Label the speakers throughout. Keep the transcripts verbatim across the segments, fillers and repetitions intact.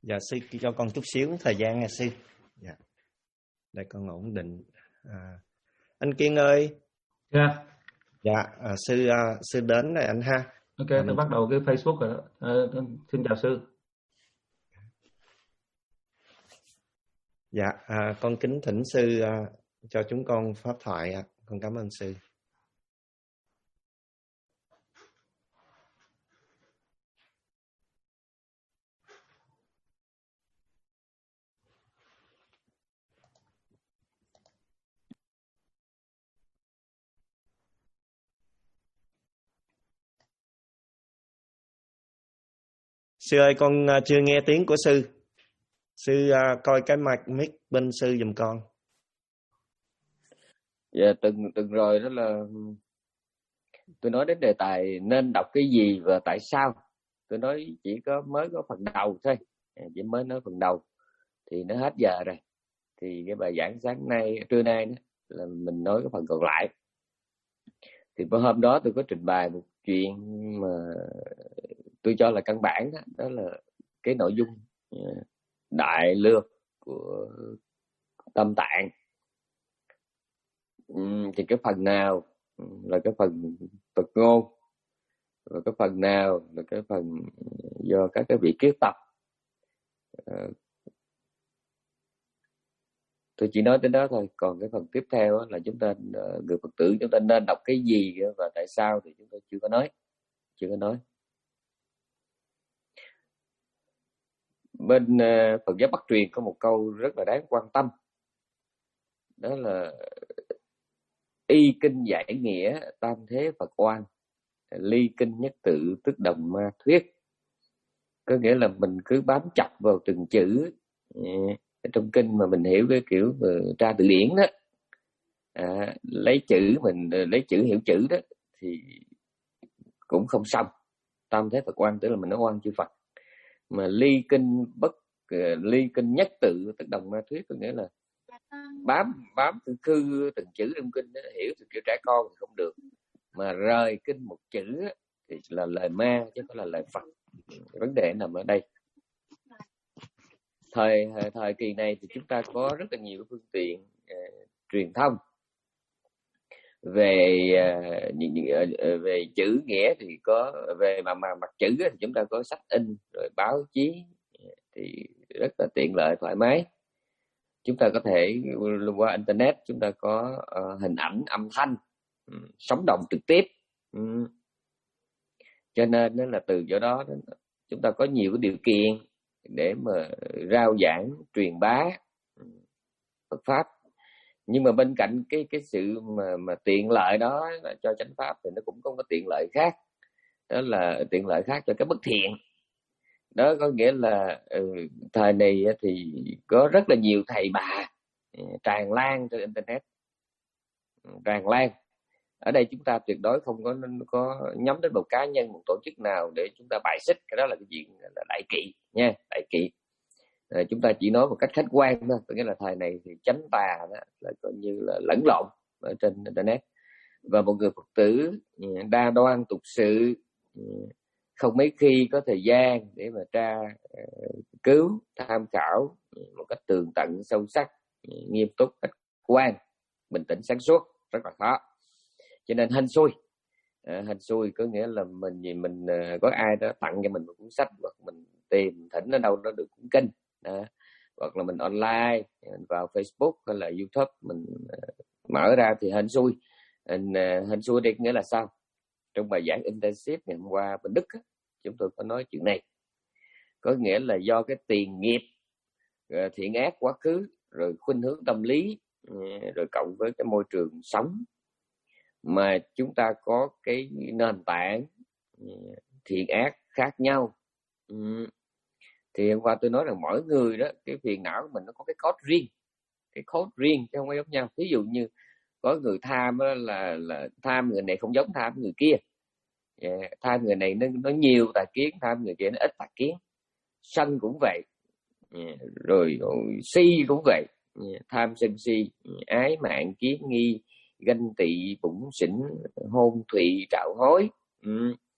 Speaker 1: Dạ sư cho con chút xíu thời gian nha sư. Dạ. Để con ổn định. À, anh Kiên ơi.
Speaker 2: Yeah.
Speaker 1: Dạ, à, sư à, sư đến rồi anh ha.
Speaker 2: Ok,
Speaker 1: À,
Speaker 2: tôi bắt đầu cái Facebook rồi đó. À, xin chào sư.
Speaker 1: Dạ, à, con kính thỉnh sư à, cho chúng con pháp thoại. À. Con cảm ơn sư. Sư ơi, con uh, chưa nghe tiếng của sư. Sư uh, coi cái mic mic bên sư giùm con.
Speaker 3: Dạ, từng từng rồi đó là tôi nói đến đề tài nên đọc cái gì và tại sao. Tôi nói chỉ có mới có phần đầu thôi, chỉ mới nói phần đầu thì nó hết giờ rồi. Thì cái bài giảng sáng nay, trưa nay đó, là mình nói cái phần còn lại. Thì hôm đó tôi có trình bày một chuyện mà tôi cho là căn bản đó, đó là cái nội dung đại lược của Tâm Tạng. Thì cái phần nào là cái phần Phật ngôn, và cái phần nào là cái phần do các cái vị kiết tập. Tôi chỉ nói đến đó thôi. Còn cái phần tiếp theo là chúng ta, người Phật tử chúng ta nên đọc cái gì và tại sao thì chúng tôi chưa có nói chưa có nói Bên Phật giáo Bắc truyền có một câu rất là đáng quan tâm, đó là y kinh giải nghĩa tam thế Phật oan, ly kinh nhất tự tức đồng ma thuyết. Có nghĩa là mình cứ bám chặt vào từng chữ trong kinh mà mình hiểu cái kiểu tra từ điển đó, à, lấy chữ mình lấy chữ hiểu chữ đó thì cũng không xong. Tam thế Phật oan tức là mình nói oan chư Phật, mà ly kinh bất ly kinh nhất tự tức đồng ma thuyết, có nghĩa là bám bám khư khư từng chữ trong kinh đó, hiểu từ kiểu trẻ con thì không được, mà rời kinh một chữ thì là lời ma chứ không phải là lời Phật. Vấn đề nằm ở đây. Thời thời kỳ này thì chúng ta có rất là nhiều phương tiện uh, truyền thông về uh, về chữ nghĩa, thì có về mà mà mặt chữ thì chúng ta có sách in rồi báo chí, thì rất là tiện lợi thoải mái. Chúng ta có thể qua internet chúng ta có uh, hình ảnh âm thanh um, sống động trực tiếp, um, cho nên đó là từ chỗ đó, đó chúng ta có nhiều cái điều kiện để mà rao giảng truyền bá Phật pháp. Nhưng mà bên cạnh cái cái sự mà mà tiện lợi đó là cho chánh pháp thì nó cũng có cái tiện lợi khác, đó là tiện lợi khác cho cái bất thiện. Đó có nghĩa là ừ, thời này thì có rất là nhiều thầy bà tràn lan trên internet, tràn lan. Ở đây chúng ta tuyệt đối không có có nhắm đến một cá nhân, một tổ chức nào để chúng ta bài xích. Cái đó là cái chuyện là đại kỵ nha, đại kỵ. À, chúng ta chỉ nói một cách khách quan thôi, có nghĩa là thời này thì chánh tà đó là coi như là lẫn lộn ở trên internet, và một người Phật tử đa đoan tục sự không mấy khi có thời gian để mà tra cứu tham khảo một cách tường tận sâu sắc, nghiêm túc, khách quan, bình tĩnh, sáng suốt rất là khó. Cho nên hên xui, à, hên xui có nghĩa là mình gì mình có ai đó tặng cho mình một cuốn sách, hoặc mình tìm thỉnh ở đâu đó được cuốn kinh, à, hoặc là mình online mình vào Facebook hay là YouTube mình uh, mở ra thì hên xui. Hình, uh, hên xui đây nghĩa là sao? Trong bài giảng intensive ngày hôm qua bên Đức á, chúng tôi có nói chuyện này, có nghĩa là do cái tiền nghiệp, uh, thiện ác quá khứ, rồi khuynh hướng tâm lý, uh, rồi cộng với cái môi trường sống mà chúng ta có cái nền tảng thiện ác khác nhau. Ừ. Thì hôm qua tôi nói là mỗi người đó, cái phiền não của mình nó có cái code riêng, cái code riêng chứ không có giống nhau. Ví dụ như có người tham đó là là tham người này không giống tham người kia, yeah. Tham người này nó, nó nhiều tà kiến, tham người kia nó ít tà kiến. Sân cũng vậy, yeah. Rồi, rồi si cũng vậy, yeah. Tham sân si, ái mạng kiến nghi, ganh tị bủn xỉn, hôn thụy trạo hối. Ừ.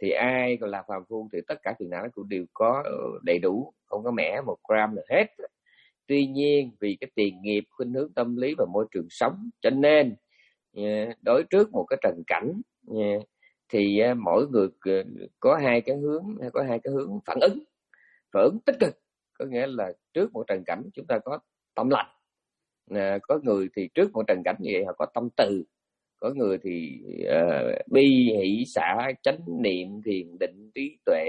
Speaker 3: thì ai còn là phàm phu thì tất cả phiền não cũng đều có đầy đủ, không có mẻ một gram nào hết. Tuy nhiên vì cái tiền nghiệp, khuynh hướng tâm lý và môi trường sống, cho nên đối trước một cái trần cảnh thì mỗi người có hai cái hướng, có hai cái hướng phản ứng. Phản ứng tích cực có nghĩa là trước một trần cảnh chúng ta có tâm lành, có người thì trước một trần cảnh như vậy họ có tâm từ, có người thì uh, bi hỷ xả chánh niệm thiền định trí tuệ,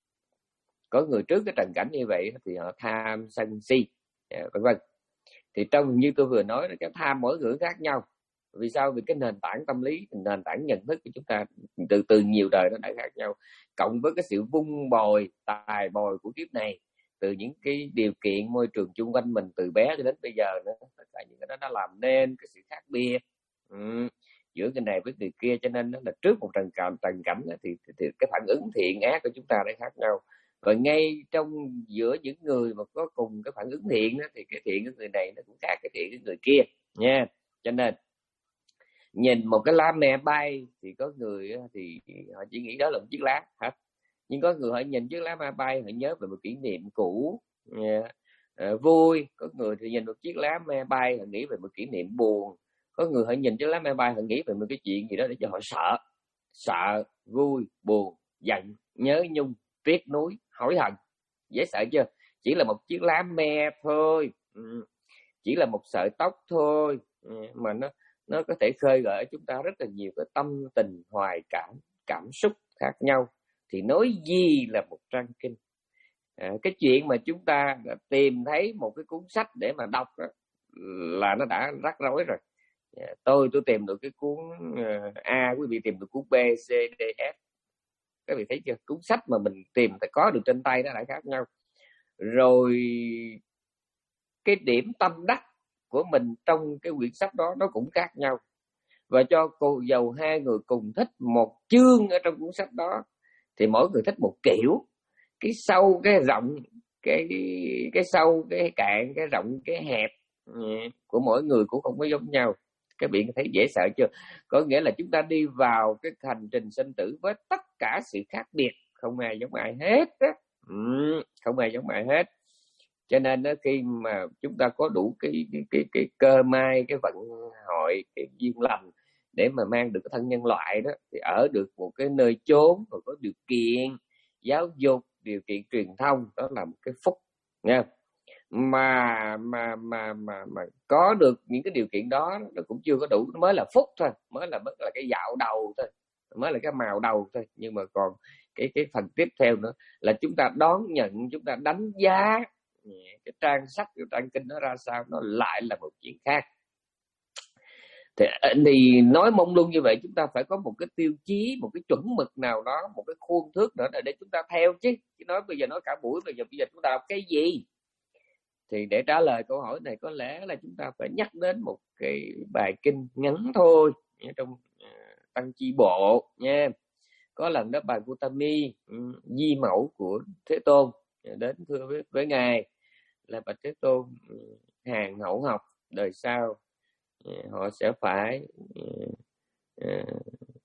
Speaker 3: có người trước cái trần cảnh như vậy thì họ tham sân si, vân vân. Thì trong như tôi vừa nói, cái tham mỗi người khác nhau. Vì sao? Vì cái nền tảng tâm lý, nền tảng nhận thức của chúng ta từ từ nhiều đời nó đã khác nhau, cộng với cái sự vun bồi tài bồi của kiếp này, từ những cái điều kiện môi trường chung quanh mình từ bé cho đến bây giờ nữa, tất cả những cái đó nó làm nên cái sự khác biệt ừ, giữa cái này với người kia. Cho nên đó là trước một trần cảnh, trần cảnh thì, thì, thì cái phản ứng thiện ác của chúng ta đã khác nhau. Và ngay trong giữa những người mà có cùng cái phản ứng thiện đó, thì cái thiện của người này nó cũng khác cái thiện của người kia nha. Cho nên nhìn một cái lá me bay thì có người thì họ chỉ nghĩ đó là một chiếc lá hả, nhưng có người họ nhìn chiếc lá me bay họ nhớ về một kỷ niệm cũ à, vui. Có người thì nhìn một chiếc lá me bay họ nghĩ về một kỷ niệm buồn. Có người họ nhìn chiếc lá me bay họ nghĩ về một cái chuyện gì đó để cho họ sợ, sợ, vui, buồn, giận, nhớ nhung, tiếc nuối, hối hận. Dễ sợ chưa? Chỉ là một chiếc lá me thôi, ừ. chỉ là một sợi tóc thôi, ừ. mà nó nó có thể khơi gợi chúng ta rất là nhiều cái tâm tình hoài cảm, cảm xúc khác nhau. Thì nói gì là một trang kinh. À, cái chuyện mà chúng ta tìm thấy một cái cuốn sách để mà đọc đó, là nó đã rắc rối rồi. À, tôi tôi tìm được cái cuốn A, quý vị tìm được cuốn B, C, D, F. Các vị thấy chưa? Cuốn sách mà mình tìm phải có được trên tay nó lại khác nhau. Rồi cái điểm tâm đắc của mình trong cái quyển sách đó nó cũng khác nhau. Và cho cô dầu hai người cùng thích một chương ở trong cuốn sách đó thì mỗi người thích một kiểu. Cái sâu, cái rộng, cái cái sâu, cái cạn, cái rộng, cái hẹp của mỗi người cũng không có giống nhau. Các bạn thấy dễ sợ chưa? Có nghĩa là chúng ta đi vào cái hành trình sinh tử với tất cả sự khác biệt, không ai giống ai hết á. Ừ, không ai giống ai hết. Cho nên đó, khi mà chúng ta có đủ cái cái cái, cái cơ may, cái vận hội, cái duyên lành để mà mang được cái thân nhân loại đó, thì ở được một cái nơi chốn và có điều kiện giáo dục, điều kiện truyền thông, đó là một cái phúc nha. Mà mà mà mà mà có được những cái điều kiện đó nó cũng chưa có đủ, nó mới là phúc thôi, mới là mới là cái dạo đầu thôi, mới là cái màu đầu thôi. Nhưng mà còn cái cái phần tiếp theo nữa là chúng ta đón nhận, chúng ta đánh giá cái trang sách, cái trang kinh nó ra sao, nó lại là một chuyện khác. Thì, thì nói mông lung như vậy, chúng ta phải có một cái tiêu chí, một cái chuẩn mực nào đó, một cái khuôn thước nữa để chúng ta theo chứ. Chứ nói bây giờ nói cả buổi, bây giờ bây giờ chúng ta làm cái gì? Thì để trả lời câu hỏi này có lẽ là chúng ta phải nhắc đến một cái bài kinh ngắn thôi trong uh, Tăng Chi Bộ nha. Có lần đó bà Gautami, um, di mẫu của Thế Tôn, đến thưa với, với ngài là bạch Thế Tôn, um, hàng hậu học đời sau uh, họ sẽ phải uh, uh,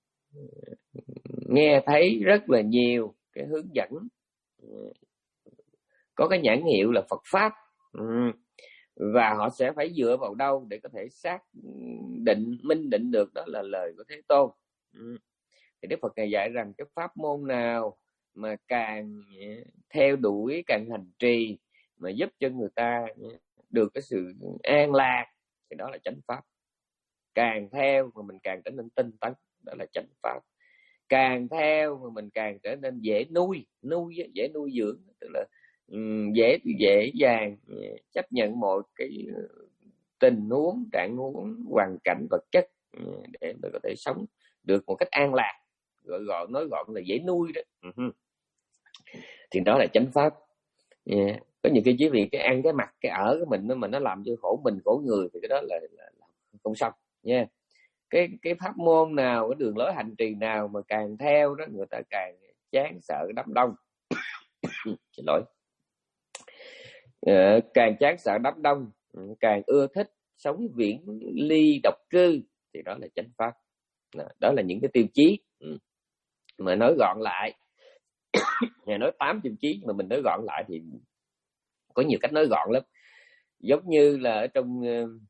Speaker 3: nghe thấy rất là nhiều cái hướng dẫn uh, có cái nhãn hiệu là Phật Pháp. Ừ. Và họ sẽ phải dựa vào đâu để có thể xác định, minh định được đó là lời của Thế Tôn. Ừ. Thì Đức Phật ngài dạy rằng cái pháp môn nào mà càng theo đuổi, càng hành trì mà giúp cho người ta được cái sự an lạc thì đó là chánh pháp. Càng theo mà mình càng trở nên tinh tấn, đó là chánh pháp. Càng theo mà mình càng trở nên dễ nuôi, nuôi dễ nuôi dưỡng, tức là um, dễ dễ dàng chấp nhận mọi cái tình huống, trạng huống, hoàn cảnh vật chất để mình có thể sống được một cách an lạc, gọi gọn nói gọn là dễ nuôi đó. Uh-huh. Thì đó là chánh pháp. Yeah. Có những cái chỉ vì cái ăn cái mặc cái ở của mình mà nó làm cho khổ mình khổ người thì cái đó là, là, là không xong nha. Yeah. Cái cái pháp môn nào, cái đường lối hành trì nào mà càng theo đó người ta càng chán sợ đám đông. Xin lỗi. À, càng chán sợ đám đông, càng ưa thích sống viễn ly độc cư thì đó là chánh pháp. Đó là những cái tiêu chí. Mà nói gọn lại, Ngài nói tám tiêu chí mà mình nói gọn lại thì có nhiều cách nói gọn lắm. Giống như là ở trong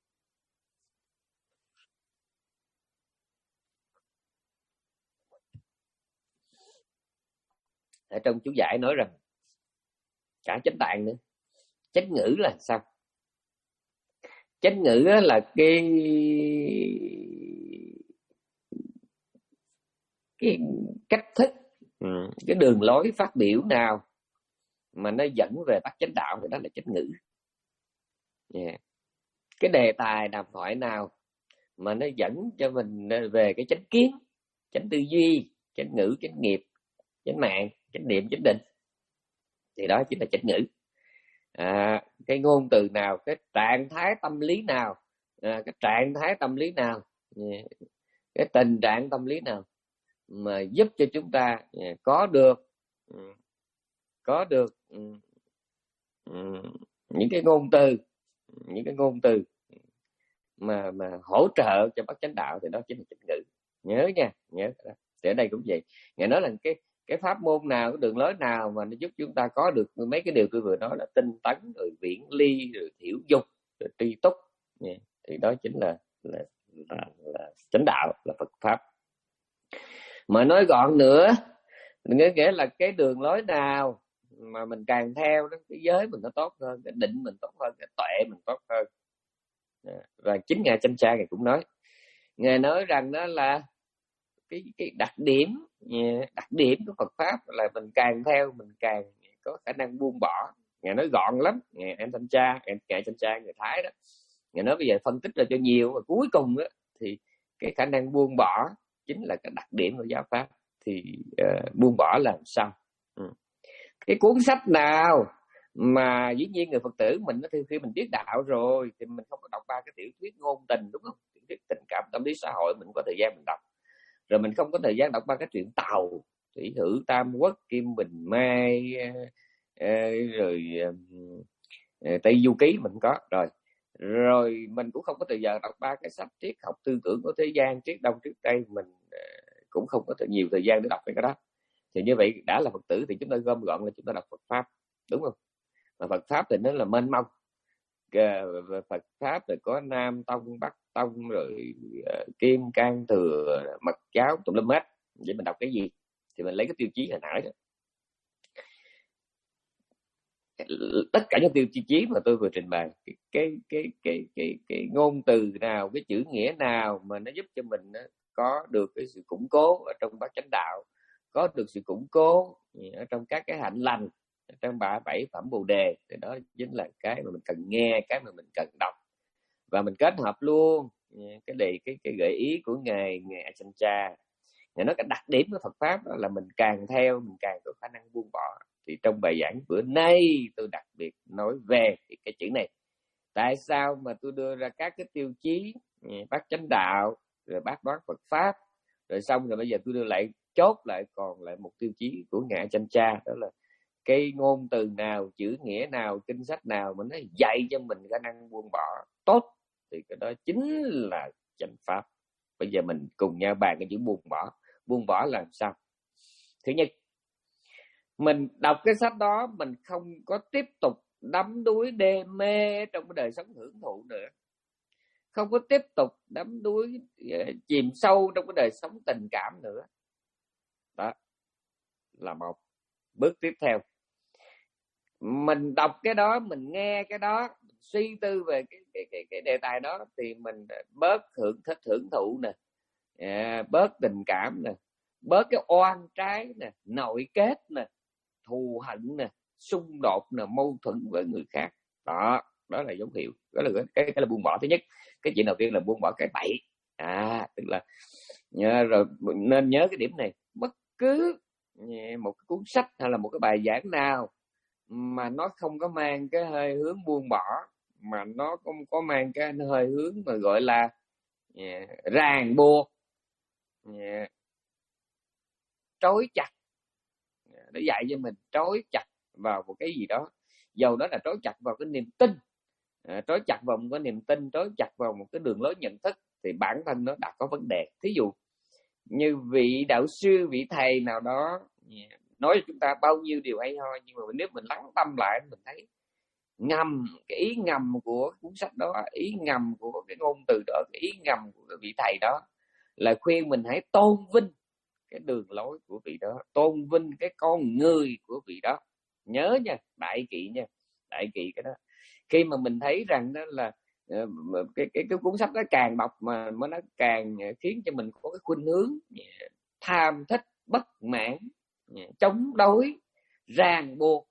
Speaker 3: ở trong chú giải nói rằng cả chánh tạng nữa. Chánh ngữ là sao? Chánh ngữ là cái cái cách thức, cái đường lối phát biểu nào mà nó dẫn về bát chánh đạo thì đó là chánh ngữ. Yeah. Cái đề tài đàm thoại nào mà nó dẫn cho mình về cái chánh kiến, chánh tư duy, chánh ngữ, chánh nghiệp, chánh mạng, chánh niệm, chánh định thì đó chính là chánh ngữ. À, cái ngôn từ nào, cái trạng thái tâm lý nào, à, cái trạng thái tâm lý nào, cái tình trạng tâm lý nào mà giúp cho chúng ta có được có được những cái ngôn từ những cái ngôn từ mà mà hỗ trợ cho bát chánh đạo thì đó chính là chánh ngữ. Nhớ nha, nhớ. Thì ở đây cũng vậy, Ngài nói là cái cái pháp môn nào, cái đường lối nào mà nó giúp chúng ta có được mấy cái điều tôi vừa nói là tinh tấn, rồi viễn ly, rồi thiểu dục, rồi tri túc, thì đó chính là là, là, là chánh đạo, là Phật pháp. Mà nói gọn nữa, nghĩa nghĩa là cái đường lối nào mà mình càng theo đó, cái giới mình nó tốt hơn, cái định mình tốt hơn, cái tuệ mình tốt hơn. Và chính Ngài Chánh Cha Ngài cũng nói, Ngài nói rằng đó là cái cái đặc điểm đặc điểm của Phật pháp là mình càng theo mình càng có khả năng buông bỏ. Ngài nói gọn lắm, Ngài em Chánh Cha, em Ngài Chánh Cha người Thái đó, Ngài nói bây giờ phân tích ra cho nhiều, và cuối cùng đó thì cái khả năng buông bỏ chính là cái đặc điểm của giáo pháp. Thì uh, buông bỏ làm sao? Ừ. Cái cuốn sách nào mà dĩ nhiên người Phật tử mình nó khi mình biết đạo rồi thì mình không có đọc ba cái tiểu thuyết ngôn tình, đúng không? Tiểu thuyết tình cảm, tâm lý xã hội mình có thời gian mình đọc, rồi mình không có thời gian đọc ba cái truyện Tàu, Thủy Hử, Tam Quốc, Kim Bình Mai, rồi Tây Du Ký mình có rồi. Rồi mình cũng không có thời gian đọc ba cái sách triết học tư tưởng của thế gian, triết Đông triết Tây, mình cũng không có nhiều thời gian để đọc cái đó. Thì như vậy đã là Phật tử thì chúng ta gom gọn là chúng ta đọc Phật pháp, đúng không? Mà Phật pháp thì nó là mênh mông. Phật pháp thì có Nam Tông, Bắc Tông, rồi uh, Kim Cang Thừa, Mật Giáo, tùm lum hết. Vậy mình đọc cái gì? Thì mình lấy cái tiêu chí hồi nãy đó. Tất cả những tiêu chí mà tôi vừa trình bày, cái cái cái cái cái, cái ngôn từ nào, cái chữ nghĩa nào mà nó giúp cho mình có được cái sự củng cố ở trong bát chánh đạo, có được sự củng cố ở trong các cái hạnh lành, trong ba bảy phẩm Bồ Đề, thì đó chính là cái mà mình cần nghe, cái mà mình cần đọc. Và mình kết hợp luôn cái đề cái cái gợi ý của ngài ngài Chánh Cha. Ngài nói cái đặc điểm của Phật pháp đó là mình càng theo mình càng có khả năng buông bỏ. Thì trong bài giảng bữa nay tôi đặc biệt nói về cái chữ này. Tại sao mà tôi đưa ra các cái tiêu chí bát chánh đạo, rồi bát đoán Phật pháp, rồi xong rồi bây giờ tôi đưa lại chốt lại còn lại một tiêu chí của ngài Chánh Cha, đó là cái ngôn từ nào, chữ nghĩa nào, kinh sách nào mà nó dạy cho mình khả năng buông bỏ tốt thì cái đó chính là chánh pháp. Bây giờ mình cùng nhau bàn cái chữ buông bỏ. Buông bỏ làm sao? Thứ nhất, mình đọc cái sách đó mình không có tiếp tục đắm đuối đê mê trong cái đời sống hưởng thụ nữa, không có tiếp tục đắm đuối chìm sâu trong cái đời sống tình cảm nữa. Đó là một bước tiếp theo. Mình đọc cái đó, mình nghe cái đó, suy tư về cái cái cái, cái đề tài đó thì mình bớt hưởng thích hưởng thụ nè, à, bớt tình cảm nè, bớt cái oan trái nè, nội kết nè, thù hận nè, xung đột nè, mâu thuẫn với người khác. Đó, đó là dấu hiệu, đó là cái cái là buông bỏ thứ nhất. Cái chuyện đầu tiên là buông bỏ cái bậy. À, tức là rồi nên nhớ cái điểm này, bất cứ một cái cuốn sách hay là một cái bài giảng nào mà nó không có mang cái hơi hướng buông bỏ, mà nó không có mang cái hơi hướng mà gọi là yeah, ràng buộc, yeah, trói chặt, để dạy cho mình trói chặt vào một cái gì đó, dầu đó là trói chặt vào cái niềm tin, à, trói chặt vào một cái niềm tin, trói chặt vào một cái đường lối nhận thức, thì bản thân nó đã có vấn đề. Thí dụ như vị đạo sư, vị thầy nào đó nói cho chúng ta bao nhiêu điều hay ho, nhưng mà nếu mình lắng tâm lại mình thấy ngầm cái ý ngầm của cuốn sách đó, ý ngầm của cái ngôn từ đó, cái ý ngầm của cái vị thầy đó là khuyên mình hãy tôn vinh cái đường lối của vị đó, tôn vinh cái con người của vị đó. Nhớ nha, đại kỵ nha, đại kỵ cái đó. Khi mà mình thấy rằng đó là cái cái cái cuốn sách đó càng đọc mà nó càng khiến cho mình có cái khuynh hướng tham thích, bất mãn, chống đối, ràng buộc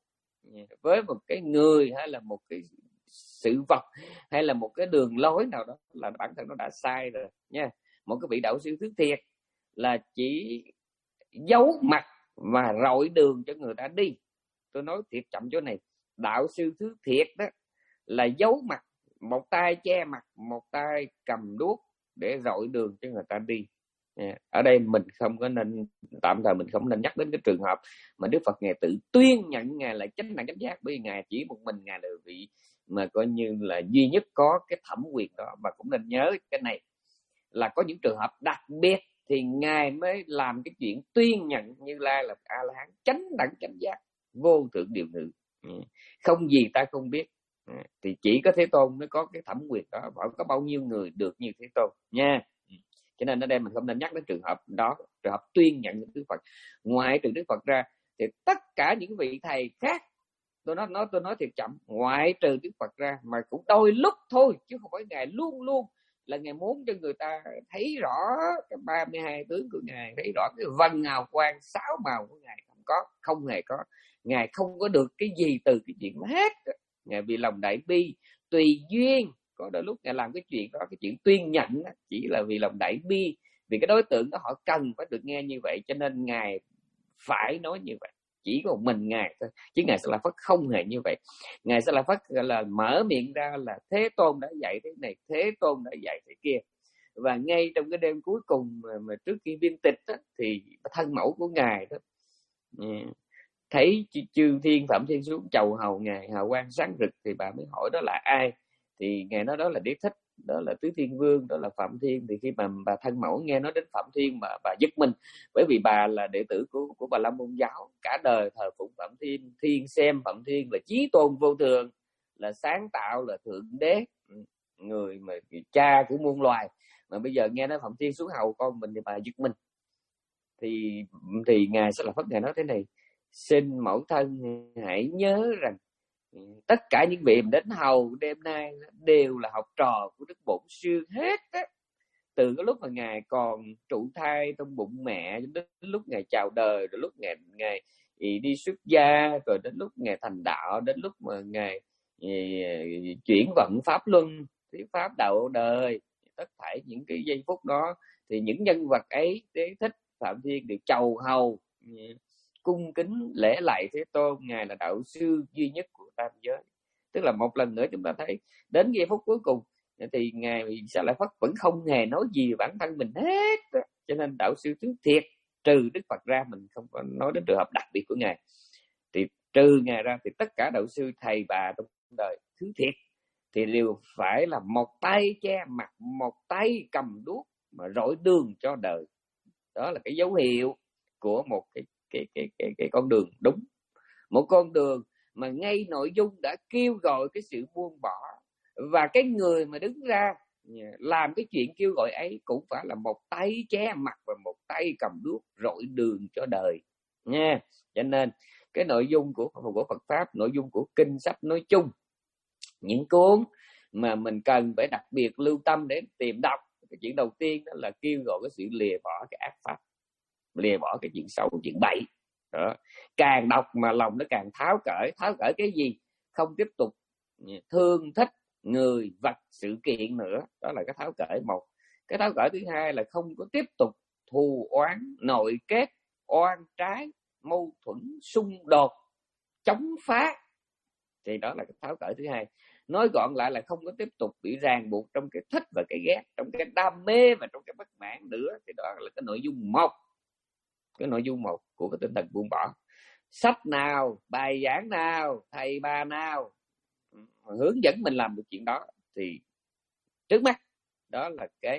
Speaker 3: với một cái người hay là một cái sự vật hay là một cái đường lối nào đó, là bản thân nó đã sai rồi nha. Một cái vị đạo sư thứ thiệt là chỉ giấu mặt và rọi đường cho người ta đi. Tôi nói thiệt chậm chỗ này, đạo sư thứ thiệt đó là giấu mặt, một tay che mặt, một tay cầm đuốc để rọi đường cho người ta đi. Ở đây mình không có nên, tạm thời mình không nên nhắc đến cái trường hợp mà Đức Phật ngài tự tuyên nhận ngài là chánh đẳng chánh giác, bởi vì ngài chỉ một mình ngài là vị mà coi như là duy nhất có cái thẩm quyền đó. Mà cũng nên nhớ cái này là có những trường hợp đặc biệt thì ngài mới làm cái chuyện tuyên nhận Như Lai là A La Hán chánh đẳng chánh giác, vô thượng điều ngự, không gì ta không biết. Thì chỉ có Thế Tôn mới có cái thẩm quyền đó, bảo có bao nhiêu người được như Thế Tôn nha. Cho nên ở đây mình không nên nhắc đến trường hợp đó, trường hợp tuyên nhận Đức Phật. Ngoại trừ Đức Phật ra thì tất cả những vị thầy khác, tôi nói, nói tôi nói thiệt chậm, ngoại trừ Đức Phật ra, mà cũng đôi lúc thôi, chứ không phải ngài luôn luôn là ngài muốn cho người ta thấy rõ cái ba mươi hai tướng của ngài, thấy rõ cái vân hào quang sáu màu của ngài. Không có, không hề có. Ngài không có được cái gì từ cái chuyện hết. Ngài vì lòng đại bi, tùy duyên. Có đôi lúc ngài làm cái chuyện đó, cái chuyện tuyên nhận đó, chỉ là vì lòng đại bi, vì cái đối tượng đó họ cần phải được nghe như vậy, cho nên ngài phải nói như vậy. Chỉ có một mình ngài thôi, chứ ngài Sa La Phất không hề như vậy. Ngài Sa La Phất là mở miệng ra là Thế Tôn đã dạy thế này, Thế Tôn đã dạy thế kia. Và ngay trong cái đêm cuối cùng mà, mà trước khi viên tịch đó, thì thân mẫu của ngài đó thấy chư thiên Phạm Thiên xuống chầu hầu ngài hào quang sáng rực, thì bà mới hỏi đó là ai. Thì ngài nói đó là Đế Thích, đó là Tứ Thiên Vương, đó là Phạm Thiên. Thì khi mà bà thân mẫu nghe nói đến Phạm Thiên mà bà giật mình, bởi vì bà là đệ tử của của Bà La Môn giáo, cả đời thờ phụng Phạm Thiên, thiên xem Phạm Thiên là chí tôn vô thường, là sáng tạo, là thượng đế, người mà cha của muôn loài. Mà bây giờ nghe nói Phạm Thiên xuống hầu con mình thì bà giật mình. Thì thì ngài Sa La Phất ngài nói thế này: xin mẫu thân hãy nhớ rằng tất cả những vị đến hầu đêm nay đều là học trò của Đức Bổn Sư hết á. Từ cái lúc mà ngài còn trụ thai trong bụng mẹ đến lúc ngài chào đời, rồi lúc ngài ngài đi xuất gia, rồi đến lúc ngài thành đạo, đến lúc mà ngài chuyển vận pháp luân, thuyết pháp đạo đời, tất thảy những cái giây phút đó thì những nhân vật ấy, Đế Thích, Phạm Thiên đều chầu hầu, cung kính lễ lạy Thế Tôn. Ngài là đạo sư duy nhất của tam giới. Tức là một lần nữa chúng ta thấy đến giây phút cuối cùng thì ngài Sa La Phất vẫn không hề nói gì bản thân mình hết. Cho nên đạo sư thứ thiệt trừ Đức Phật ra, mình không có nói đến trường hợp đặc biệt của ngài, thì trừ ngài ra thì tất cả đạo sư thầy bà trong đời thứ thiệt thì đều phải là một tay che mặt, một tay cầm đuốc mà rọi đường cho đời. Đó là cái dấu hiệu của một cái cái cái cái cái con đường đúng, một con đường mà ngay nội dung đã kêu gọi cái sự buông bỏ, và cái người mà đứng ra làm cái chuyện kêu gọi ấy cũng phải là một tay che mặt và một tay cầm đuốc rọi đường cho đời nha. Cho nên cái nội dung của của Phật pháp, nội dung của kinh sách nói chung, những cuốn mà mình cần phải đặc biệt lưu tâm để tìm đọc, cái chuyện đầu tiên đó là kêu gọi cái sự lìa bỏ cái ác pháp, lìa bỏ cái chuyện xấu, chuyện bậy đó. Càng đọc mà lòng nó càng tháo cởi. Tháo cởi cái gì? Không tiếp tục thương thích người, vật, sự kiện nữa. Đó là cái tháo cởi một. Cái tháo cởi thứ hai là không có tiếp tục thù oán, nội kết, oan trái, mâu thuẫn, xung đột, chống phá. Thì đó là cái tháo cởi thứ hai. Nói gọn lại là không có tiếp tục bị ràng buộc trong cái thích và cái ghét, trong cái đam mê và trong cái bất mãn nữa. Thì đó là cái nội dung một. Cái nội dung một của cái tinh thần buông bỏ. Sách nào, bài giảng nào, thầy bà nào hướng dẫn mình làm được chuyện đó thì trước mắt đó là cái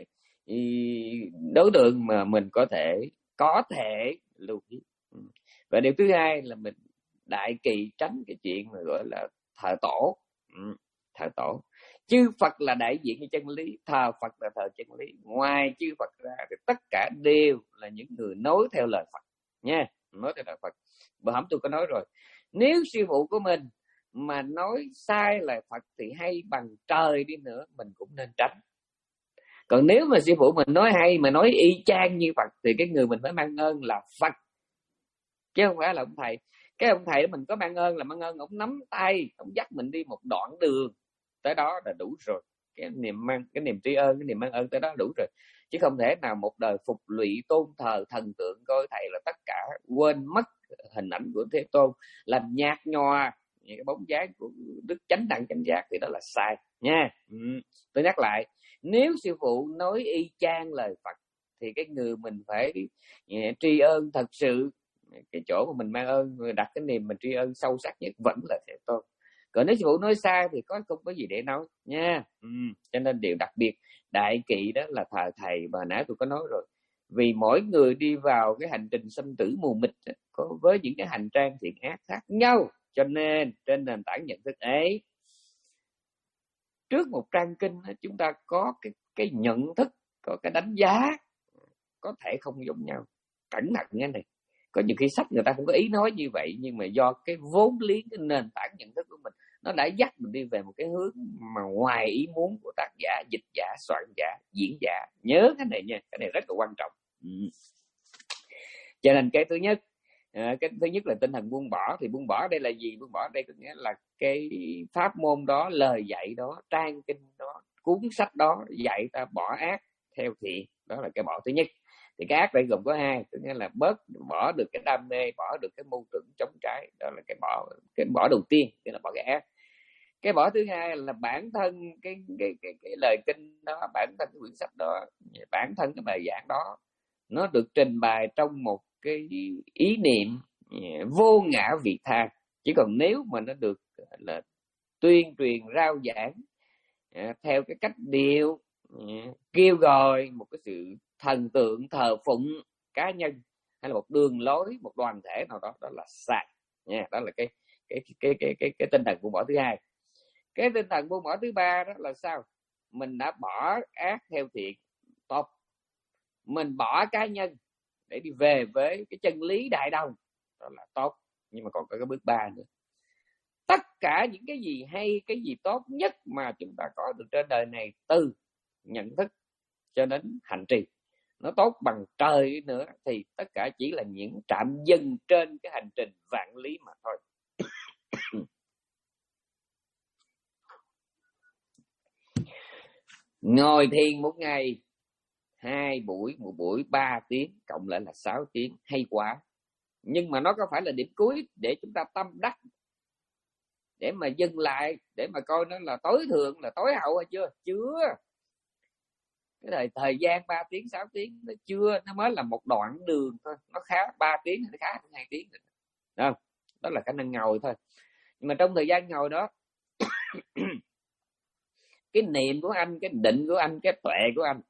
Speaker 3: đối tượng mà mình có thể có thể lưu ý. Và điều thứ hai là mình đại kỵ tránh cái chuyện mà gọi là thờ tổ. Thờ tổ, chư Phật là đại diện cho chân lý, thờ Phật là thờ chân lý. Ngoài chư Phật ra thì tất cả đều là những người nối theo lời Phật nha, nói theo lời Phật. Bữa hổm tôi có nói rồi, nếu sư phụ của mình mà nói sai lời Phật thì hay bằng trời đi nữa mình cũng nên tránh. Còn nếu mà sư phụ mình nói hay mà nói y chang như Phật thì cái người mình phải mang ơn là Phật, chứ không phải là ông thầy. Cái ông thầy đó mình có mang ơn là mang ơn ông nắm tay, ông dắt mình đi một đoạn đường, tới đó là đủ rồi. Cái niềm mang, cái niềm tri ân, cái niềm mang ơn tới đó đủ rồi. Chứ không thể nào một đời phục lụy tôn thờ thần tượng coi thầy là tất cả, quên mất hình ảnh của Thế Tôn, làm nhạt nhòa những cái bóng dáng của Đức Chánh Đẳng Chánh Giác thì đó là sai nha. Ừ. Tôi nhắc lại, nếu sư phụ nói y chang lời Phật thì cái người mình phải tri ân thật sự. Cái chỗ mà mình mang ơn, đặt cái niềm mình tri ân sâu sắc nhất vẫn là Thế Tôn. Còn nếu sư phụ nói sai thì có không có gì để nói nha. Ừ. Cho nên điều đặc biệt đại kỵ đó là thờ thầy, mà nãy tôi có nói rồi. Vì mỗi người đi vào cái hành trình sanh tử mù mịt có với những cái hành trang thiện ác khác nhau, cho nên trên nền tảng nhận thức ấy, trước một trang kinh chúng ta có cái cái nhận thức, có cái đánh giá có thể không giống nhau. Cẩn thận nghe này, có nhiều khi sách người ta không có ý nói như vậy, nhưng mà do cái vốn liếng, cái nền tảng nhận thức của mình nó đã dắt mình đi về một cái hướng mà ngoài ý muốn của tác giả, dịch giả, soạn giả, diễn giả. Nhớ cái này nha, cái này rất là quan trọng. Ừ. Cho nên cái thứ nhất, à, cái thứ nhất là tinh thần buông bỏ. Thì buông bỏ đây là gì? Buông bỏ đây có nghĩa là cái pháp môn đó, lời dạy đó, trang kinh đó, cuốn sách đó dạy ta bỏ ác theo thiện. Đó là cái bỏ thứ nhất. Thì cái ác đây gồm có hai, tức nghĩa là bớt bỏ được cái đam mê, bỏ được cái mâu thuẫn chống trái, đó là cái bỏ cái bỏ đầu tiên, tức là bỏ cái ác. Cái bỏ thứ hai là bản thân cái cái cái, cái lời kinh đó, bản thân cái quyển sách đó, bản thân cái bài giảng đó, nó được trình bày trong một cái ý niệm vô ngã vị tha. Chỉ còn nếu mà nó được là tuyên truyền rao giảng theo cái cách điệu kêu gọi một cái sự thần tượng thờ phụng cá nhân hay là một đường lối, một đoàn thể nào đó, đó là sai nha. Đó là cái cái cái cái cái cái tinh thần buông bỏ thứ hai. Cái tinh thần buông bỏ thứ ba đó là sao? Mình đã bỏ ác theo thiện, tốt. Mình bỏ cá nhân để đi về với cái chân lý đại đồng, đó là tốt. Nhưng mà còn có cái bước ba nữa. Tất cả những cái gì hay, cái gì tốt nhất mà chúng ta có được trên đời này, từ nhận thức cho đến hành trì, nó tốt bằng trời nữa, thì tất cả chỉ là những trạm dừng trên cái hành trình vạn lý mà thôi. Ngồi thiền một ngày hai buổi, một buổi ba tiếng, cộng lại là sáu tiếng, hay quá. Nhưng mà nó có phải là điểm cuối để chúng ta tâm đắc, để mà dừng lại, để mà coi nó là tối thượng, là tối hậu hay chưa? Chưa. Cái thời, thời gian ba tiếng, sáu tiếng nó chưa, nó mới là một đoạn đường thôi. Nó khá ba tiếng, nó khá hơn hai tiếng. Đó, đó là khả năng ngồi thôi. Nhưng mà trong thời gian ngồi đó, cái niệm của anh, cái định của anh, cái tuệ của anh,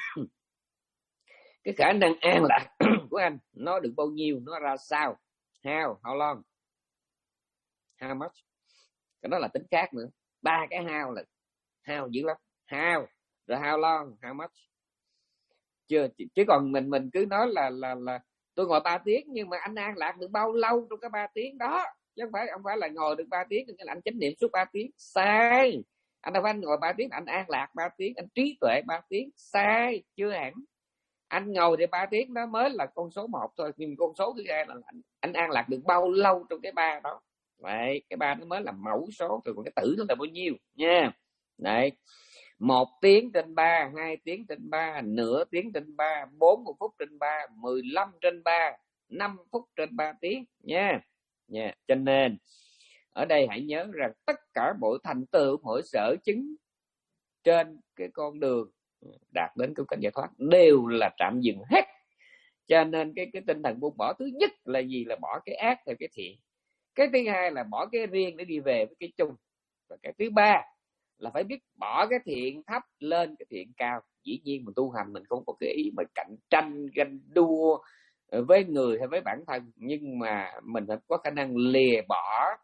Speaker 3: cái khả năng an lạc của anh, nó được bao nhiêu, nó ra sao? How, how long, how much. Cái đó là tính khác nữa. Ba cái how là how dữ lắm. How, rồi how long, how much. Chưa, chứ còn mình mình cứ nói là là là tôi ngồi ba tiếng, nhưng mà anh an lạc được bao lâu trong cái ba tiếng đó? Chứ không phải không phải là ngồi được ba tiếng nên là anh chánh niệm suốt ba tiếng. Sai. Anh đâu phải anh ngồi ba tiếng anh an lạc ba tiếng, anh trí tuệ ba tiếng. Sai, chưa hẳn. Anh ngồi thì ba tiếng đó mới là con số một thôi, nhưng con số thứ hai là anh, anh an lạc được bao lâu trong cái ba đó. Vậy cái ba nó mới là mẫu số, rồi còn cái tử nó là bao nhiêu nha. Đấy, một tiếng trên ba, hai tiếng trên ba, nửa tiếng trên ba, bốn mươi phút trên ba, mười lăm trên ba, năm phút trên ba tiếng nha. Nha. Cho nên ở đây hãy nhớ rằng tất cả mọi thành tựu, mọi sở chứng trên cái con đường đạt đến cái cảnh giải thoát đều là trạm dừng hết. Cho nên cái cái tinh thần buông bỏ thứ nhất là gì? Là bỏ cái ác theo cái thiện. Cái thứ hai là bỏ cái riêng để đi về với cái chung. Và cái thứ ba là phải biết bỏ cái thiện thấp lên cái thiện cao. Dĩ nhiên mình tu hành mình không có cái ý mà cạnh tranh ganh đua với người hay với bản thân, nhưng mà mình phải có khả năng lìa bỏ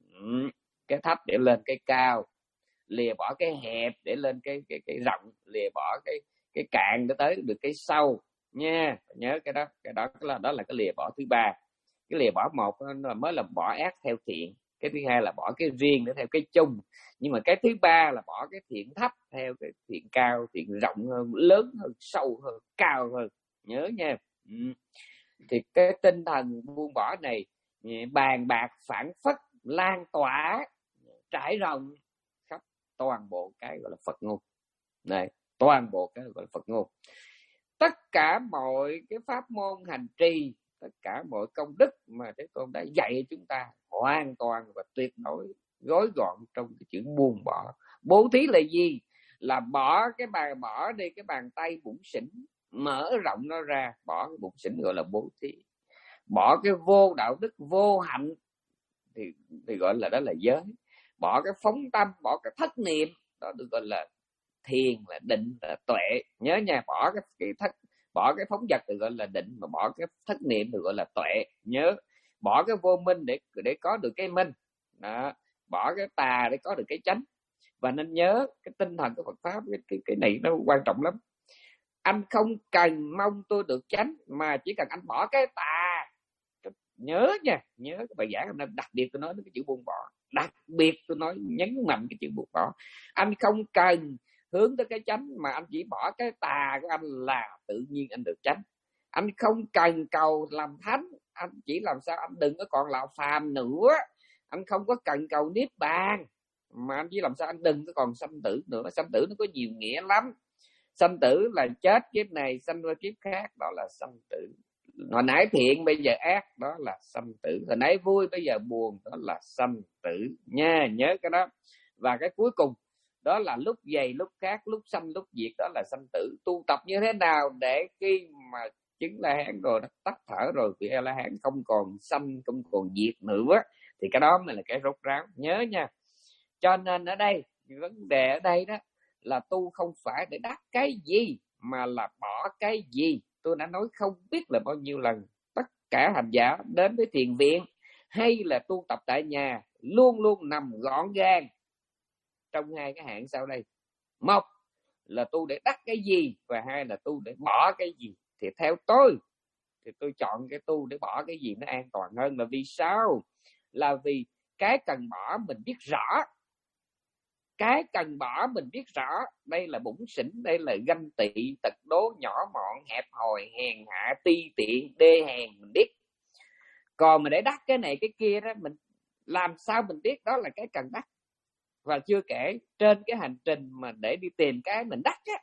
Speaker 3: cái thấp để lên cái cao, lìa bỏ cái hẹp để lên cái cái cái rộng, lìa bỏ cái cái cạn để tới được cái sâu nha. Nhớ cái đó, cái đó là đó là cái lìa bỏ thứ ba. Cái lìa bỏ một là mới là bỏ ác theo thiện, cái thứ hai là bỏ cái riêng để theo cái chung, nhưng mà cái thứ ba là bỏ cái thiện thấp theo cái thiện cao, thiện rộng hơn, lớn hơn, sâu hơn, cao hơn. Nhớ nha. Ừ. Thì cái tinh thần buông bỏ này bàn bạc phản phất, lan tỏa, trải rộng khắp toàn bộ cái gọi là Phật ngôn này, toàn bộ cái gọi là Phật ngôn. Tất cả mọi cái pháp môn hành trì, tất cả mọi công đức mà Thế Tôn đã dạy chúng ta hoàn toàn và tuyệt đối gói gọn trong cái chữ buông bỏ. Bố thí là gì? Là bỏ cái bàn, bỏ đi cái bàn tay bủn xỉn, mở rộng nó ra, bỏ cái bủn xỉn gọi là bố thí. Bỏ cái vô đạo đức, vô hạnh thì, thì gọi là đó là giới. Bỏ cái phóng tâm, bỏ cái thất niệm, đó được gọi là thiền, là định, là tuệ. Nhớ nha, bỏ cái, cái thất, bỏ cái phóng dật được gọi là định, mà bỏ cái thất niệm được gọi là tuệ. Nhớ, bỏ cái vô minh để để có được cái minh. Đó. Bỏ cái tà để có được cái chánh. Và nên nhớ cái tinh thần của Phật pháp, cái, cái, cái này nó quan trọng lắm. Anh không cần mong tôi được chánh, mà chỉ cần anh bỏ cái tà. Nhớ nha, nhớ cái bài giảng hôm nay đặc biệt tôi nói đến cái chữ buông bỏ, đặc biệt tôi nói nhấn mạnh cái chữ buông bỏ. Anh không cần hướng tới cái chánh, mà anh chỉ bỏ cái tà của anh là tự nhiên anh được chánh. Anh không cần cầu làm thánh, anh chỉ làm sao anh đừng có còn là phàm nữa. Anh không có cần cầu niết bàn, mà anh chỉ làm sao anh đừng có còn sanh tử nữa. Sanh tử nó có nhiều nghĩa lắm. Sanh tử là chết kiếp này sanh qua kiếp khác, đó là sanh tử. Hồi nãy thiện bây giờ ác, đó là sanh tử. Hồi nãy vui bây giờ buồn, đó là sanh tử nha. Nhớ cái đó. Và cái cuối cùng đó là lúc dày lúc khác, lúc sanh lúc diệt, đó là sanh tử. Tu tập như thế nào để khi mà chứng La Hán rồi, tắt thở rồi, vị A La Hán không còn sanh, không còn diệt nữa, thì cái đó mới là cái rốt ráo. Nhớ nha. Cho nên ở đây, vấn đề ở đây đó là tu không phải để đắc cái gì, mà là bỏ cái gì. Tôi đã nói không biết là bao nhiêu lần, tất cả hành giả đến với thiền viện hay là tu tập tại nhà luôn luôn nằm gọn gàng trong hai cái hạng sau đây. Một là tu để đắc cái gì, và hai là tu để bỏ cái gì. Thì theo tôi thì tôi chọn cái tu để bỏ cái gì nó an toàn hơn. Là vì sao? Là vì cái cần bỏ mình biết rõ. Cái cần bỏ mình biết rõ. Đây là bủn xỉn, đây là ganh tị, tật đố, nhỏ mọn, hẹp hòi, hèn hạ, ti tiện, đê hèn, mình biết. Còn mà để đắc cái này cái kia đó, mình làm sao mình biết đó là cái cần đắc. Và chưa kể trên cái hành trình mà để đi tìm cái mình đắc á,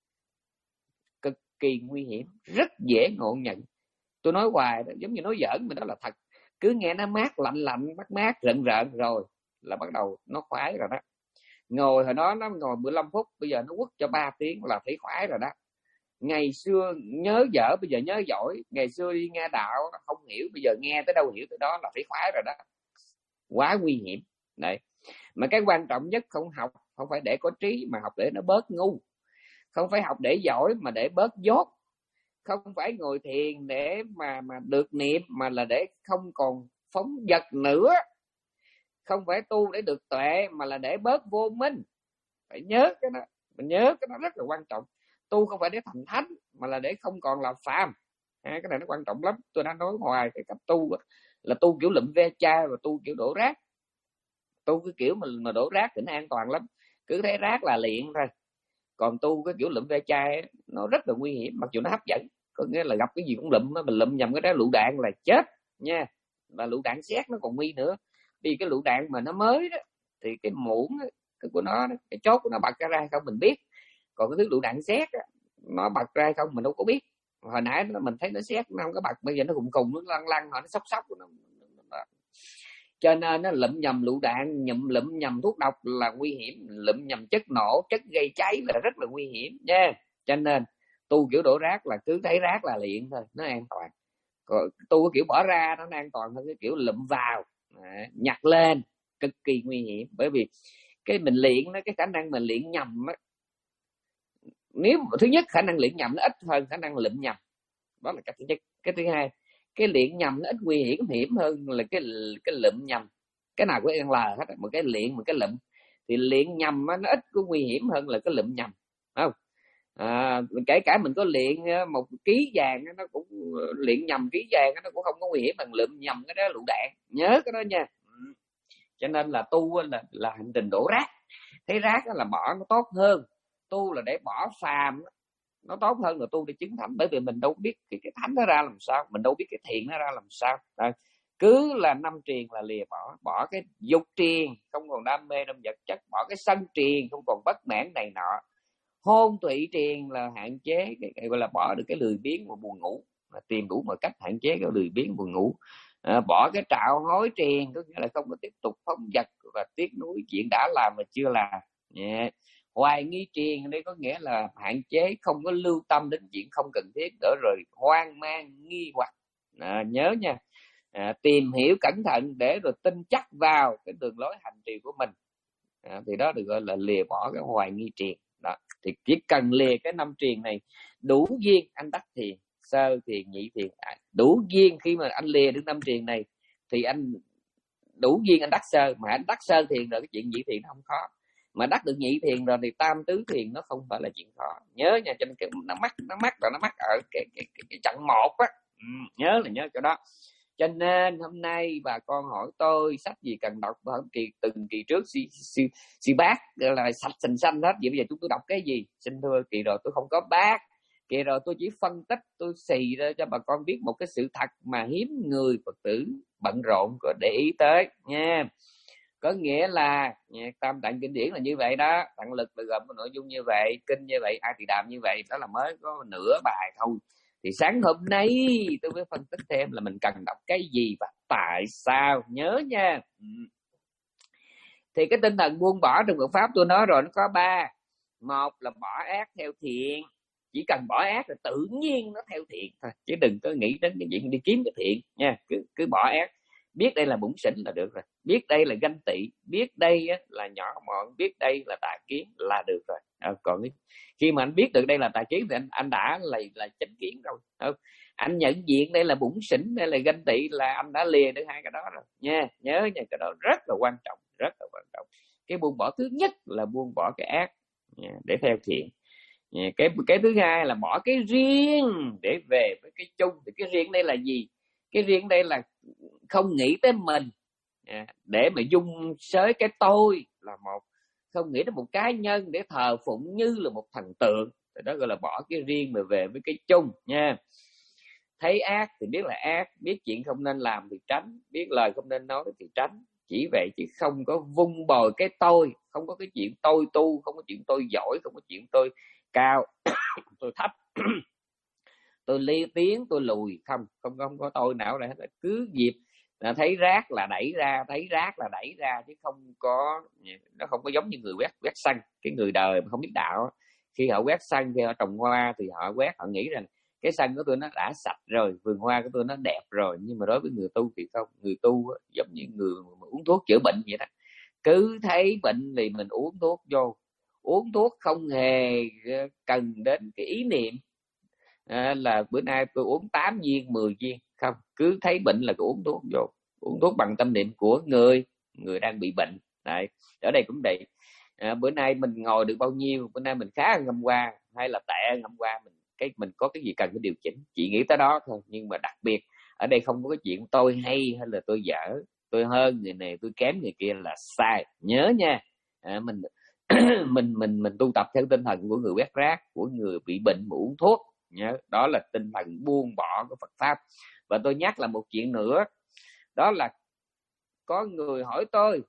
Speaker 3: cực kỳ nguy hiểm, rất dễ ngộ nhận. Tôi nói hoài đó, giống như nói giỡn mà đó là thật. Cứ nghe nó mát lạnh lạnh, mát mát rợn rợn rồi là bắt đầu nó khoái rồi đó. Ngồi hồi đó nó ngồi mười lăm phút, bây giờ nó quất cho ba tiếng là thấy khoái rồi đó. Ngày xưa nhớ dở, bây giờ nhớ giỏi. Ngày xưa đi nghe đạo không hiểu, bây giờ nghe tới đâu hiểu tới đó là thấy khoái rồi đó. Quá nguy hiểm. Đấy. Mà cái quan trọng nhất không học, không phải để có trí, mà học để nó bớt ngu. Không phải học để giỏi, mà để bớt dốt. Không phải ngồi thiền để mà, mà được niệm, mà là để không còn phóng dật nữa. Không phải tu để được tuệ, mà là để bớt vô minh. Phải nhớ cái đó. Mình nhớ cái đó rất là quan trọng. Tu không phải để thành thánh, mà là để không còn là phàm. À, cái này nó quan trọng lắm. Tôi đã nói hoài cái cách tu là tu kiểu lụm ve chai và tu kiểu đổ rác. Tu cái kiểu mà, mà đổ rác thì nó an toàn lắm. Cứ thấy rác là liền thôi. Còn tu cái kiểu lụm ve chai nó rất là nguy hiểm, mặc dù nó hấp dẫn. Có nghĩa là gặp cái gì cũng lụm, mình lụm nhầm cái trái lựu đạn là chết nha. Và lựu đạn sét nó còn nguy nữa. Vì cái lựu đạn mà nó mới đó, thì cái muỗng cái của nó, cái chốt của nó bật ra không mình biết. Còn cái thứ lựu đạn sét nó bật ra không mình đâu có biết. Hồi nãy mình thấy nó sét nó không có bật, bây giờ nó cùng cùng nó lăn lăn, nó sóc sóc nó, nó. Cho nên nó lụm nhầm lựu đạn, nhụm lụm nhầm thuốc độc là nguy hiểm, lụm nhầm chất nổ, chất gây cháy là rất là nguy hiểm nha. Cho nên tu kiểu đổ rác là cứ thấy rác là liền thôi, nó an toàn. Còn tu kiểu bỏ ra nó an toàn hơn cái kiểu lụm vào, à, nhặt lên cực kỳ nguy hiểm. Bởi vì cái mình luyện nó, cái khả năng mình luyện nhầm á, nếu thứ nhất khả năng luyện nhầm nó ít hơn khả năng lụm nhầm, đó là cái thứ nhất. Cái thứ hai, cái luyện nhầm nó ít nguy hiểm hiểm hơn là cái cái lụm nhầm. Cái nào cũng ăn lờ hết, một cái luyện một cái lụm, thì luyện nhầm nó ít có nguy hiểm hơn là cái lụm nhầm, không? À, kể cả mình có luyện một ký vàng nó cũng luyện nhầm ký vàng nó cũng không có nguy hiểm bằng lụm nhầm cái đó lựu đạn, nhớ cái đó nha. Cho nên là tu là là hành trình đổ rác. Thấy rác là bỏ nó tốt hơn, tu là để bỏ phàm nó tốt hơn là tu để chứng thánh. Bởi vì mình đâu biết cái, cái thánh nó ra làm sao, mình đâu biết cái thiện nó ra làm sao. Rồi, cứ là năm triền là lìa bỏ, bỏ cái dục triền không còn đam mê trong vật chất, bỏ cái sân triền không còn bất mãn này nọ, hôn thủy triền là hạn chế cái gọi là bỏ được cái lười biếng và buồn ngủ, mà tìm đủ mọi cách hạn chế cái lười biếng buồn ngủ. À, bỏ cái trạo hối triền có nghĩa là không có tiếp tục phóng dật và tiếc nuối chuyện đã làm mà chưa làm. Yeah. Hoài nghi triền đây có nghĩa là hạn chế không có lưu tâm đến chuyện không cần thiết, đỡ rồi hoang mang nghi hoặc. À, nhớ nha, à, tìm hiểu cẩn thận để rồi tin chắc vào cái đường lối hành trì của mình. À, thì đó được gọi là lìa bỏ cái hoài nghi triền. Đó, thì chỉ cần lìa cái năm triền này, đủ duyên anh đắc thiền, sơ thiền, nhị thiền. À, đủ duyên khi mà anh lìa được năm triền này thì anh đủ duyên anh đắc sơ, mà anh đắc sơ thiền rồi cái chuyện nhị thiền nó không khó, mà đắc được nhị thiền rồi thì tam tứ thiền nó không phải là chuyện khó. Nhớ nha, cho nên cái nó mắc nó mắc là nó mắc ở cái cái cái, cái chặng một á. Ừ, nhớ là nhớ chỗ đó. Cho nên hôm nay bà con hỏi tôi sách gì cần đọc, kỳ từng kỳ trước si si si bác là sạch sành xanh hết, vậy bây giờ chúng tôi đọc cái gì? Xin thưa kỳ rồi tôi không có bác, kỳ rồi tôi chỉ phân tích, tôi xì ra cho bà con biết một cái sự thật mà hiếm người Phật tử bận rộn có để ý tới nha. Có nghĩa là Tam Tạng Kinh Điển là như vậy đó, Tạng Lực là gồm nội dung như vậy, kinh như vậy, A Tỳ Đàm như vậy, đó là mới có nửa bài thôi. Thì sáng hôm nay tôi mới phân tích thêm là mình cần đọc cái gì và tại sao, nhớ nha. Thì cái tinh thần buông bỏ trong Phật pháp tôi nói rồi, nó có ba. Một là bỏ ác theo thiện, chỉ cần bỏ ác là tự nhiên nó theo thiện thôi, chứ đừng có nghĩ đến cái chuyện đi kiếm cái thiện nha. Cứ cứ bỏ ác, biết đây là bủn xỉn là được rồi, biết đây là ganh tị, biết đây là nhỏ mọn, biết đây là tà kiến là được rồi. À, còn khi mà anh biết được đây là tà kiến thì anh anh đã là là chánh kiến rồi. Không? Anh nhận diện đây là bủn xỉn, đây là ganh tị là anh đã lìa được hai cái đó rồi nha. Nhớ nha, cái đó rất là quan trọng, rất là quan trọng. Cái buông bỏ thứ nhất là buông bỏ cái ác nha, để theo thiện. Cái cái thứ hai là bỏ cái riêng để về với cái chung. Thì cái riêng đây là gì? Cái riêng đây là không nghĩ tới mình để mà dung sới cái tôi là một, không nghĩ đến một cá nhân để thờ phụng như là một thần tượng. Thì đó gọi là bỏ cái riêng mà về với cái chung nha. Thấy ác thì biết là ác, biết chuyện không nên làm thì tránh, biết lời không nên nói thì tránh. Chỉ vậy chứ không có vung bồi cái tôi, không có cái chuyện tôi tu, không có chuyện tôi giỏi, không có chuyện tôi cao tôi thấp tôi ly tiếng tôi lùi, không không không có tôi nào này hết. Cứ dịp là thấy rác là đẩy ra, thấy rác là đẩy ra, chứ không có, nó không có giống như người quét quét sân. Cái người đời mà không biết đạo, khi họ quét sân, khi họ trồng hoa thì họ quét, họ nghĩ rằng cái sân của tôi nó đã sạch rồi, vườn hoa của tôi nó đẹp rồi. Nhưng mà đối với người tu thì không. Người tu giống như người mà uống thuốc chữa bệnh vậy đó, cứ thấy bệnh thì mình uống thuốc vô, uống thuốc không hề cần đến cái ý niệm à, là bữa nay tôi uống tám viên mười viên, không, cứ thấy bệnh là cứ uống thuốc vô, uống thuốc bằng tâm niệm của người người đang bị bệnh. Đấy, ở đây cũng vậy. À, bữa nay mình ngồi được bao nhiêu, bữa nay mình khá hơn hôm qua hay là tệ hơn hôm qua, mình cái mình có cái gì cần phải điều chỉnh, chỉ nghĩ tới đó thôi. Nhưng mà đặc biệt ở đây không có cái chuyện tôi hay hay là tôi dở, tôi hơn người này, tôi kém người kia là sai. Nhớ nha, à, mình mình mình mình tu tập theo tinh thần của người quét rác, của người bị bệnh mà uống thuốc. Nhớ, đó là tinh thần buông bỏ của Phật pháp. Và tôi nhắc là một chuyện nữa, đó là có người hỏi tôi,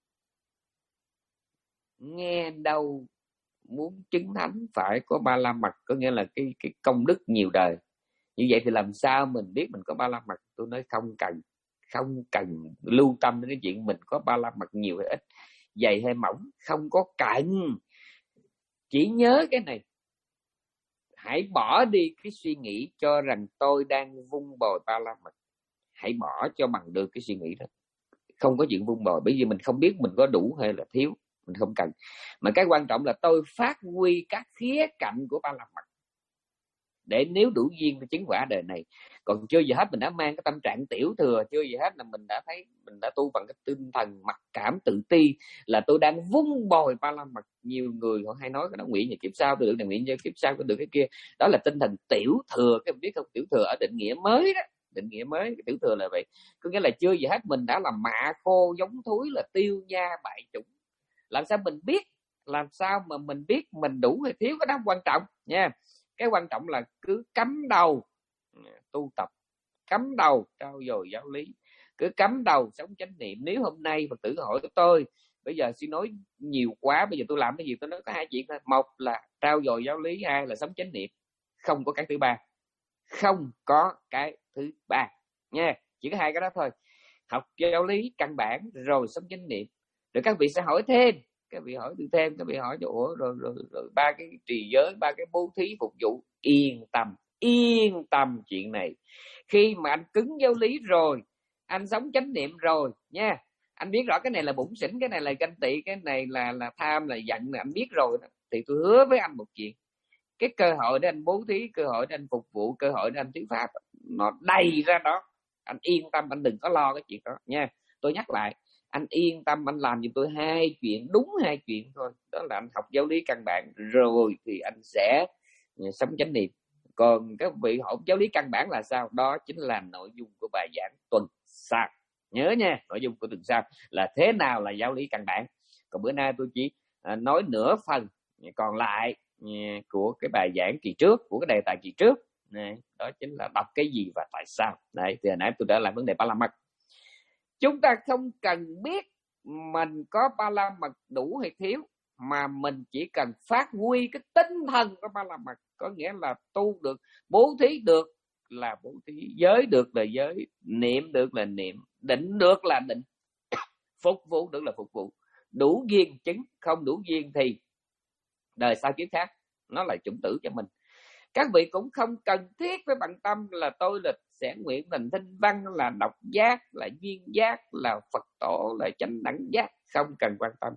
Speaker 3: nghe đâu muốn chứng thánh phải có ba la mật, có nghĩa là cái cái công đức nhiều đời. Như vậy thì làm sao mình biết mình có ba la mật? Tôi nói không cần, không cần lưu tâm đến cái chuyện mình có ba la mật nhiều hay ít, dày hay mỏng, không có cần. Chỉ nhớ cái này, hãy bỏ đi cái suy nghĩ cho rằng tôi đang vun bồi ba la mật. Hãy bỏ cho bằng được cái suy nghĩ đó. Không có chuyện vun bồi, bởi vì mình không biết mình có đủ hay là thiếu. mình không cần. Mà cái quan trọng là tôi phát huy các khía cạnh của ba la mật để nếu đủ duyên thì chứng quả đời này. Còn chưa gì hết mình đã mang cái tâm trạng tiểu thừa, chưa gì hết là mình đã thấy mình đã tu bằng cái tinh thần mặc cảm tự ti, là tôi đang vun bồi ba la mật. Nhiều người họ hay nói cái đó nguyện như kiếp sau tôi được này, nguyện như kiếp sau tôi được cái kia. Đó là tinh thần tiểu thừa. Các bạn biết không, tiểu thừa ở định nghĩa mới đó, định nghĩa mới cái tiểu thừa là vậy. Có nghĩa là chưa gì hết mình đã làm mạ khô giống thúi, là tiêu nha bại chủng. Làm sao mình biết, làm sao mà mình biết mình đủ hay thiếu, cái đó quan trọng nha. Cái quan trọng là cứ cắm đầu tu tập, cắm đầu trau dồi giáo lý, cứ cắm đầu sống chánh niệm. Nếu hôm nay Phật tử hỏi tôi, bây giờ xin nói nhiều quá, bây giờ tôi làm cái gì, tôi nói có hai chuyện thôi. Một là trau dồi giáo lý, hai là sống chánh niệm. Không có cái thứ ba, không có cái thứ ba nha. Chỉ có hai cái đó thôi. Học giáo lý căn bản rồi sống chánh niệm. Rồi các vị sẽ hỏi thêm, các vị hỏi từ thêm, các vị hỏi ủa rồi, rồi, rồi ba cái trì giới, ba cái bố thí phục vụ. Yên tâm, yên tâm chuyện này. Khi mà anh cứng giáo lý rồi, anh sống chánh niệm rồi nha, anh biết rõ cái này là bủn xỉn, cái này là ganh tị, cái này là là tham, là giận, là anh biết rồi đó. Thì tôi hứa với anh một chuyện, cái cơ hội để anh bố thí, cơ hội để anh phục vụ, cơ hội để anh thuyết pháp nó đầy ra đó. Anh yên tâm, anh đừng có lo cái chuyện đó nha. Tôi nhắc lại, anh yên tâm, anh làm giùm tôi hai chuyện, đúng hai chuyện thôi. Đó là anh học giáo lý căn bản rồi thì anh sẽ sống chánh niệm. Còn các vị học giáo lý căn bản là sao? Đó chính là nội dung của bài giảng tuần sau. Nhớ nha, nội dung của tuần sau là thế nào là giáo lý căn bản. Còn bữa nay tôi chỉ nói nửa phần còn lại của cái bài giảng kỳ trước, của cái đề tài kỳ trước. Này, đó chính là đọc cái gì và tại sao. Đấy, thì hồi nãy tôi đã làm vấn đề ba la mật. Chúng ta không cần biết mình có ba la mật đủ hay thiếu, mà mình chỉ cần phát huy cái tinh thần của ba la mật. Có nghĩa là tu được, bố thí được là bố thí, giới được là giới, niệm được là niệm, định được là định, phục vụ được là phục vụ. Đủ duyên chứng, không đủ duyên thì đời sau kiếp khác nó là chủng tử cho mình. Các vị cũng không cần thiết với bằng tâm là tôi là sẽ nguyện thành thinh văn, là độc giác, là duyên giác, là Phật tổ, là chánh đẳng giác. Không cần quan tâm,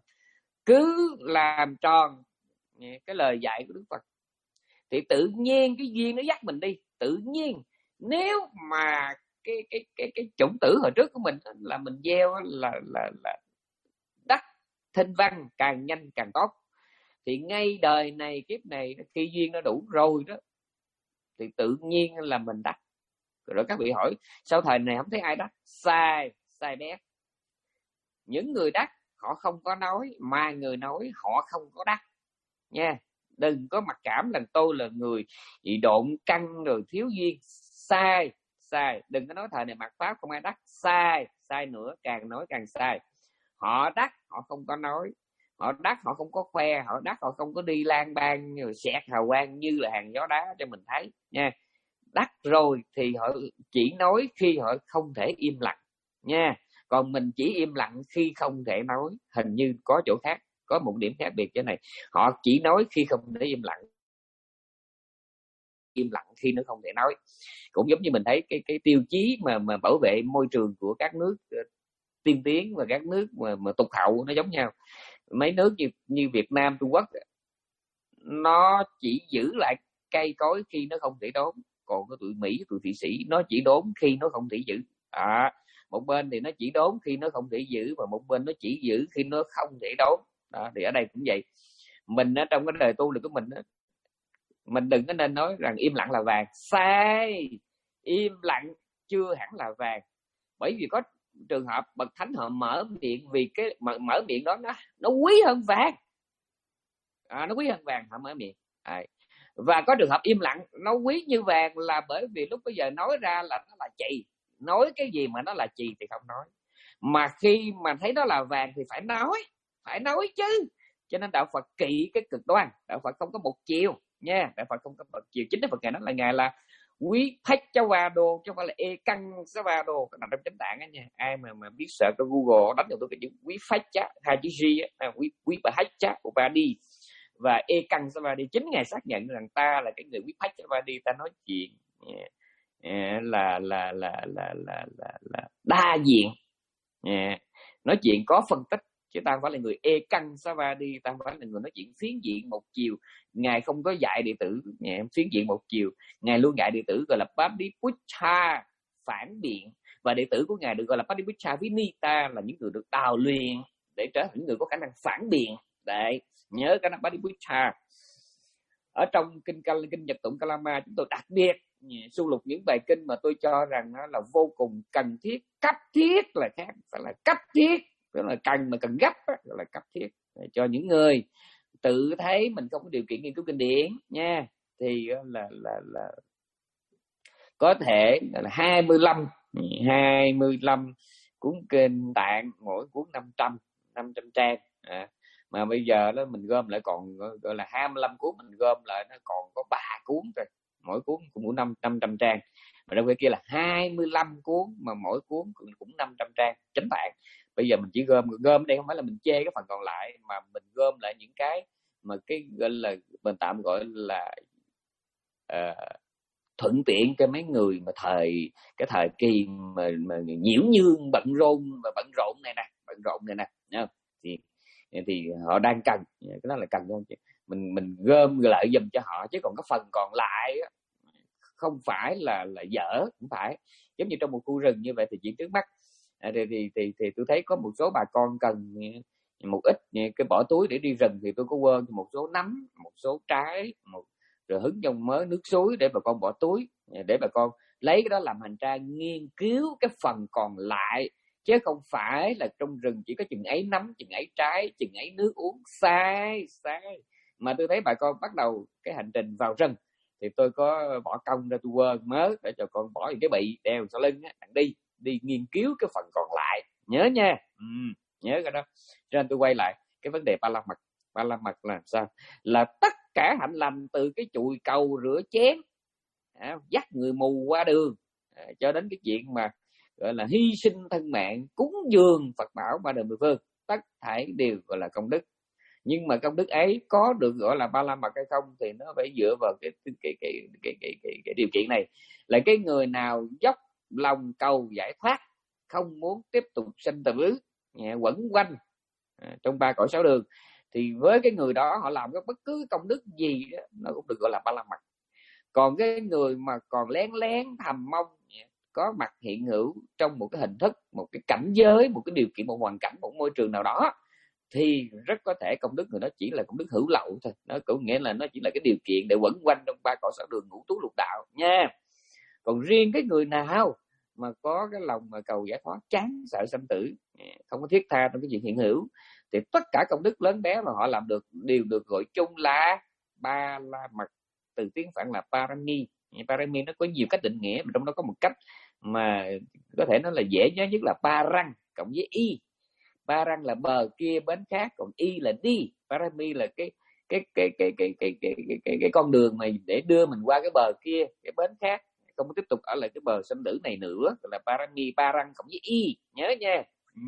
Speaker 3: cứ làm tròn cái lời dạy của Đức Phật thì tự nhiên cái duyên nó dắt mình đi. Tự nhiên nếu mà cái cái cái cái chủng tử hồi trước của mình là mình gieo là là là đắc thinh văn càng nhanh càng tốt, thì ngay đời này kiếp này khi duyên nó đủ rồi đó thì tự nhiên là mình đắc. Rồi các vị hỏi sau thời này không thấy ai đắc, sai sai bét. Những người đắc họ không có nói, mà người nói họ không có đắc nha. Đừng có mặc cảm là tôi là người bị độn căn rồi thiếu duyên. Sai sai, đừng có nói thời này mạt pháp không ai đắc. Sai sai nữa, càng nói càng sai. Họ đắc họ không có nói, họ đắc họ không có khoe, họ đắc họ không có đi lang bang rồi xẹt hào quang như là hàng gió đá cho mình thấy nha. Đắc rồi thì họ chỉ nói khi họ không thể im lặng nha. Còn mình chỉ im lặng khi không thể nói. Hình như có chỗ khác, có một điểm khác biệt cái này. Họ chỉ nói khi không thể im lặng, im lặng khi nó không thể nói. Cũng giống như mình thấy cái cái tiêu chí mà mà bảo vệ môi trường của các nước uh, tiên tiến và các nước mà, mà tục hậu nó giống nhau. Mấy nước như như Việt Nam, Trung Quốc nó chỉ giữ lại cây cối khi nó không thể đốn. Còn cái tụi Mỹ, tụi Thụy Sĩ nó chỉ đốn khi nó không thể giữ. À, một bên thì nó chỉ đốn khi nó không thể giữ, và một bên nó chỉ giữ khi nó không thể đốn. Đó, thì ở đây cũng vậy. Mình ở trong cái đời tu là của mình đó, mình đừng có nên nói rằng im lặng là vàng. Sai, im lặng chưa hẳn là vàng. Bởi vì có trường hợp bậc thánh họ mở miệng, vì cái mở, mở miệng đó nó nó quý hơn vàng. À, nó quý hơn vàng họ mở miệng. À, và có trường hợp im lặng nó quý như vàng là bởi vì lúc bây giờ nói ra là nó là chì. Nói cái gì mà nó là chì thì không nói, mà khi mà thấy nó là vàng thì phải nói, phải nói chứ. Cho nên đạo Phật kỵ cái cực đoan, đạo Phật không có một chiều nha. Đạo Phật không có một chiều. Chính Đức Phật ngài nói là ngài là quý phách cháu va đô chứ không phải là e căng sáu va đô. Cái nằm trong chánh tạng á nha. Ai mà mà biết sợ có Google đánh cho tôi cái chữ quý phách chá hai chữ G á, quý quý bà hách chá của ba đi và e căng sáu va đi. Chính ngài xác nhận rằng ta là cái người quý phách cháu va đi. Ta nói chuyện yeah. Yeah, là, là, là, là, là, là, là đa diện yeah. Nói chuyện có phân tích chứ ta không phải là người e căng savadi, ta không phải là người nói chuyện phiến diện một chiều. Ngài không có dạy đệ tử phiến diện một chiều, Ngài luôn dạy đệ tử gọi là Padipucha, phản biện, và đệ tử của Ngài được gọi là Padipucha Vinita, là những người được đào luyện để trở thành những người có khả năng phản biện. Đấy, nhớ cái nó Padipucha. Ở trong kinh kinh Nhật Tụng Kalama, chúng tôi đặc biệt sưu lục những bài kinh mà tôi cho rằng nó là vô cùng cần thiết, cấp thiết là khác, phải là cấp thiết, tức là cần mà cần gấp đó, là cấp thiết để cho những người tự thấy mình không có điều kiện nghiên cứu kinh điển nha, thì là là là có thể là hai mươi lăm hai mươi lăm cuốn kinh Tạng, mỗi cuốn năm trăm năm trăm trang à. Mà bây giờ đó mình gom lại còn gọi là hai mươi lăm cuốn, mình gom lại nó còn có ba cuốn rồi, mỗi cuốn cũng năm năm trăm trang, mà đâu kia là hai mươi lăm cuốn mà mỗi cuốn cũng năm trăm trang chánh Tạng. Bây giờ mình chỉ gom gom đây, không phải là mình chê cái phần còn lại, mà mình gom lại những cái mà cái gọi là mình tạm gọi là uh, thuận tiện cho mấy người mà thời cái thời kỳ mà mà nhiễu nhương bận rộn và bận rộn này nè, bận rộn này nè, thì thì họ đang cần, cái đó là cần không, mình mình gom lại dùm cho họ, chứ còn cái phần còn lại không phải là là dở, không phải. Giống như trong một khu rừng như vậy thì chuyện trước mắt à, thì, thì thì thì tôi thấy có một số bà con cần một ít cái bỏ túi để đi rừng, thì tôi có quên một số nấm, một số trái, một rồi hứng trong mớ nước suối để bà con bỏ túi, để bà con lấy cái đó làm hành trang nghiên cứu cái phần còn lại, chứ không phải là trong rừng chỉ có chừng ấy nấm, chừng ấy trái, chừng ấy nước uống. Sai sai mà tôi thấy bà con bắt đầu cái hành trình vào rừng thì tôi có bỏ công ra, tôi quên mớ để cho con bỏ những cái bị đeo sau lưng á, đi đi nghiên cứu cái phần còn lại, nhớ nha. Ừ, nhớ cái đó. Cho nên tôi quay lại cái vấn đề ba la mật. Ba la mật là sao? Là tất cả hạnh lành, từ cái chùi cầu rửa chén, à, dắt người mù qua đường, à, cho đến cái chuyện mà gọi là hy sinh thân mạng, cúng dường Phật bảo ba đời mười phương, tất thảy đều gọi là công đức. Nhưng mà công đức ấy có được gọi là ba la mật hay không thì nó phải dựa vào cái cái cái cái cái, cái, cái, cái điều kiện này, là cái người nào dốc lòng cầu giải thoát, không muốn tiếp tục sinh tử quẩn quanh à, trong ba cõi sáu đường, thì với cái người đó họ làm cái bất cứ công đức gì đó, nó cũng được gọi là ba la mật. Còn cái người mà còn lén lén thầm mong có mặt hiện hữu trong một cái hình thức, một cái cảnh giới, một cái điều kiện, một hoàn cảnh, một môi trường nào đó, thì rất có thể công đức người đó chỉ là công đức hữu lậu thôi. Nó cũng nghĩa là nó chỉ là cái điều kiện để quẩn quanh trong ba cõi sáu đường ngũ tú lục đạo nha. Còn riêng cái người nào mà có cái lòng mà cầu giải thoát, chán sợ sanh tử, không có thiết tha trong cái chuyện hiện hữu, thì tất cả công đức lớn bé mà họ làm được đều được gọi chung là ba la mật, từ tiếng Phạn là parami. Parami nó có nhiều cách định nghĩa, mà trong đó có một cách mà có thể nó là dễ nhớ nhất là parang cộng với y. Parang là bờ kia bến khác, còn y là đi. Parami là cái cái cái cái cái cái cái cái, cái, cái con đường mà để đưa mình qua cái bờ kia, cái bến khác, không tiếp tục ở lại cái bờ sanh tử này nữa, là parami. Parang cộng với y, nhớ nha. Ừ.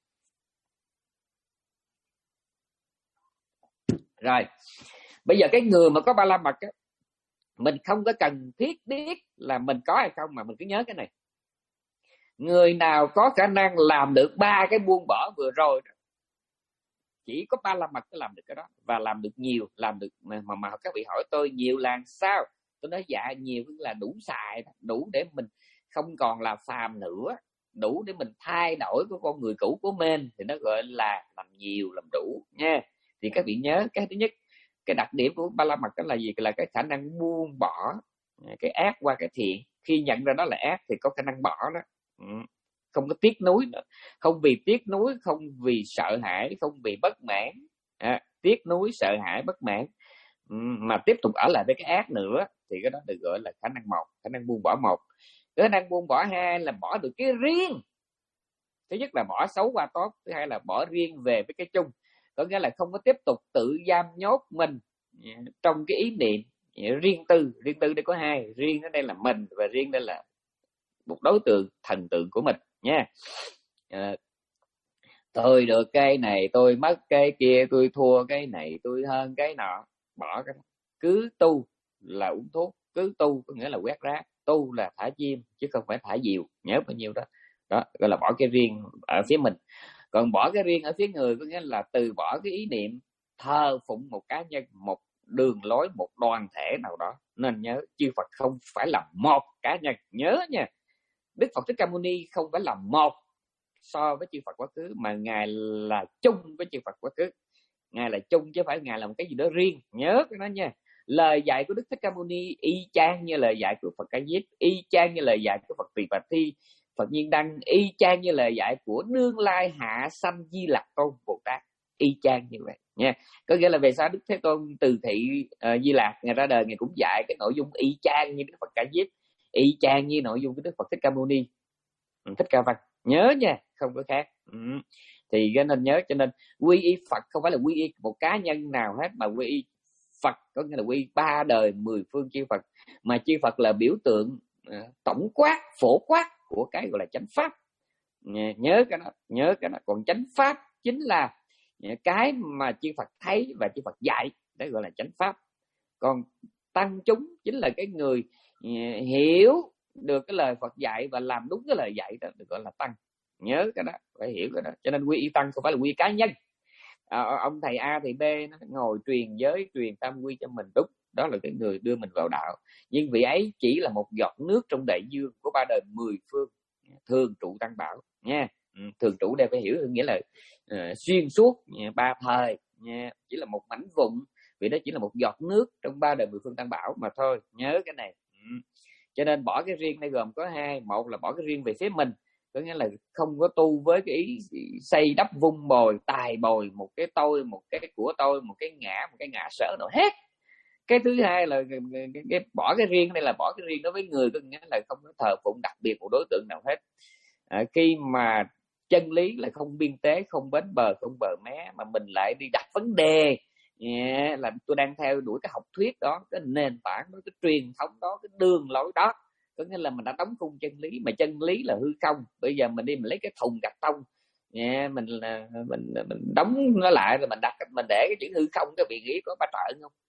Speaker 3: Rồi bây giờ cái người mà có ba la mật á, mình không có cần thiết biết là mình có hay không, mà mình cứ nhớ cái này: người nào có khả năng làm được ba cái buông bỏ vừa rồi, chỉ có ba la mật mới làm được cái đó, và làm được nhiều, làm được mà mà, mà các vị hỏi tôi nhiều là sao, tôi nói dạ nhiều là đủ xài, đủ để mình không còn là phàm nữa, đủ để mình thay đổi của con người cũ của mình, thì nó gọi là làm nhiều, làm đủ nha. Thì các vị nhớ cái thứ nhất, cái đặc điểm của ba la mật đó là gì? Là cái khả năng buông bỏ cái ác qua cái thiện. Khi nhận ra đó là ác thì có khả năng bỏ đó, không có tiếc nuối nữa, không vì tiếc nuối, không vì sợ hãi, không vì bất mãn, à, tiếc nuối, sợ hãi, bất mãn mà tiếp tục ở lại với cái ác nữa, thì cái đó được gọi là khả năng một, khả năng buông bỏ một. Khả năng buông bỏ hai là bỏ được cái riêng. Thứ nhất là bỏ xấu qua tốt, thứ hai là bỏ riêng về với cái chung, có nghĩa là không có tiếp tục tự giam nhốt mình trong cái ý niệm riêng tư. Riêng tư đây có hai, riêng ở đây là mình, và riêng đây là một đối tượng, thần tượng của mình nha. À, tôi được cái này, tôi mất cái kia, tôi thua cái này, tôi hơn cái nọ, bỏ cái đó. Cứ tu là uống thuốc, cứ tu có nghĩa là quét rác, tu là thả chim chứ không phải thả diều, nhớ bao nhiêu đó. Đó gọi là bỏ cái riêng ở phía mình. Còn bỏ cái riêng ở phía người có nghĩa là từ bỏ cái ý niệm thờ phụng một cá nhân, một đường lối, một đoàn thể nào đó. Nên nhớ chư Phật không phải là một cá nhân, nhớ nha. Đức Phật Thích Ca Mâu Ni không phải là một so với chư Phật quá khứ, mà Ngài là chung với chư Phật quá khứ. Ngài là chung chứ không phải Ngài là một cái gì đó riêng, nhớ cái đó nha. Lời dạy của Đức Thích Ca Mâu Ni y chang như lời dạy của Phật Ca Diếp, y chang như lời dạy của Phật Tỳ Bà Thi, Phật Nhiên Đăng, y chang như lời dạy của Nương Lai Hạ Sanh Di Lặc Tôn Bồ Tát, y chang như vậy nha. Có nghĩa là về sau Đức Thế Tôn từ thị uh, Di Lặc, Ngài ra đời Ngài cũng dạy cái nội dung y chang như Đức Phật Ca Diếp, y chang như nội dung của Đức Phật Thích Ca Mâu Ni, Thích Ca Văn, nhớ nha, không có khác. Ừ. Thì cái nên nhớ, cho nên quy y Phật không phải là quy y một cá nhân nào hết, mà quy y Phật có nghĩa là quy ba đời mười phương chư Phật, mà chư Phật là biểu tượng uh, tổng quát, phổ quát của cái gọi là chánh pháp. Nhớ cái đó, nhớ cái đó. Còn chánh pháp chính là cái mà chư Phật thấy và chư Phật dạy, đấy gọi là chánh pháp. Còn tăng chúng chính là cái người hiểu được cái lời Phật dạy và làm đúng cái lời dạy, đó được gọi là tăng. Nhớ cái đó, phải hiểu cái đó. Cho nên quy y tăng không phải là quy cá nhân. À, ông thầy A thầy B nó ngồi truyền giới, truyền tam quy cho mình, đúng, đó là cái người đưa mình vào đạo. Nhưng vị ấy chỉ là một giọt nước trong đại dương của ba đời mười phương, thường trụ tăng bảo nha. Thường trụ đây phải hiểu nghĩa là uh, xuyên suốt nha, ba thời nha, chỉ là một mảnh vụn, vì đó chỉ là một giọt nước trong ba đời mười phương tăng bảo mà thôi, nhớ cái này. Ừ. Cho nên bỏ cái riêng đây gồm có hai. Một là bỏ cái riêng về phía mình, có nghĩa là không có tu với cái ý xây đắp vun bồi tài bồi một cái tôi, một cái của tôi, một cái ngã, một cái ngã sở nào hết. Cái thứ hai là cái, cái, cái bỏ cái riêng đây là bỏ cái riêng đối với người, có nghĩa là không có thờ phụng đặc biệt một đối tượng nào hết. À, khi mà chân lý là không biên tế, không bến bờ, không bờ mé, mà mình lại đi đặt vấn đề, yeah, là tôi đang theo đuổi cái học thuyết đó, cái nền tảng đó, cái truyền thống đó, cái đường lối đó, có nghĩa là mình đã đóng khung chân lý, mà chân lý là hư không. Bây giờ mình đi mình lấy cái thùng gạch tông, yeah, mình là mình mình đóng nó lại rồi mình đặt, mình để cái chữ hư không, cái vị nghĩ có ba trợ không?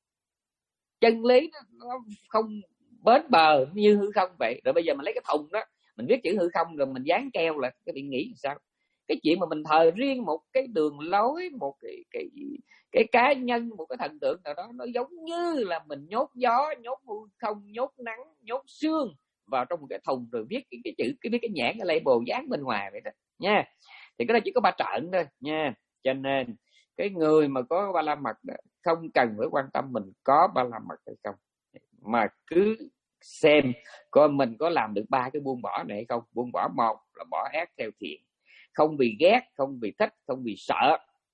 Speaker 3: Chân lý nó không bến bờ như hư không vậy. Rồi bây giờ mình lấy cái thùng đó, mình viết chữ hư không rồi mình dán keo là cái bị nghĩ sao? Cái chuyện mà mình thờ riêng một cái đường lối, một cái cái cái cá nhân, một cái thần tượng nào đó, nó giống như là mình nhốt gió, nhốt hư không, nhốt nắng, nhốt sương vào trong một cái thùng rồi viết cái, cái chữ cái viết cái nhãn, cái label dán bên ngoài vậy đó nha. Thì cái đó chỉ có ba trận thôi nha. Cho nên cái người mà có ba la mật không cần phải quan tâm mình có ba la mật hay không, mà cứ xem coi mình có làm được ba cái buông bỏ này hay không. Buông bỏ một là bỏ ác theo thiện, không vì ghét, không vì thích, không vì sợ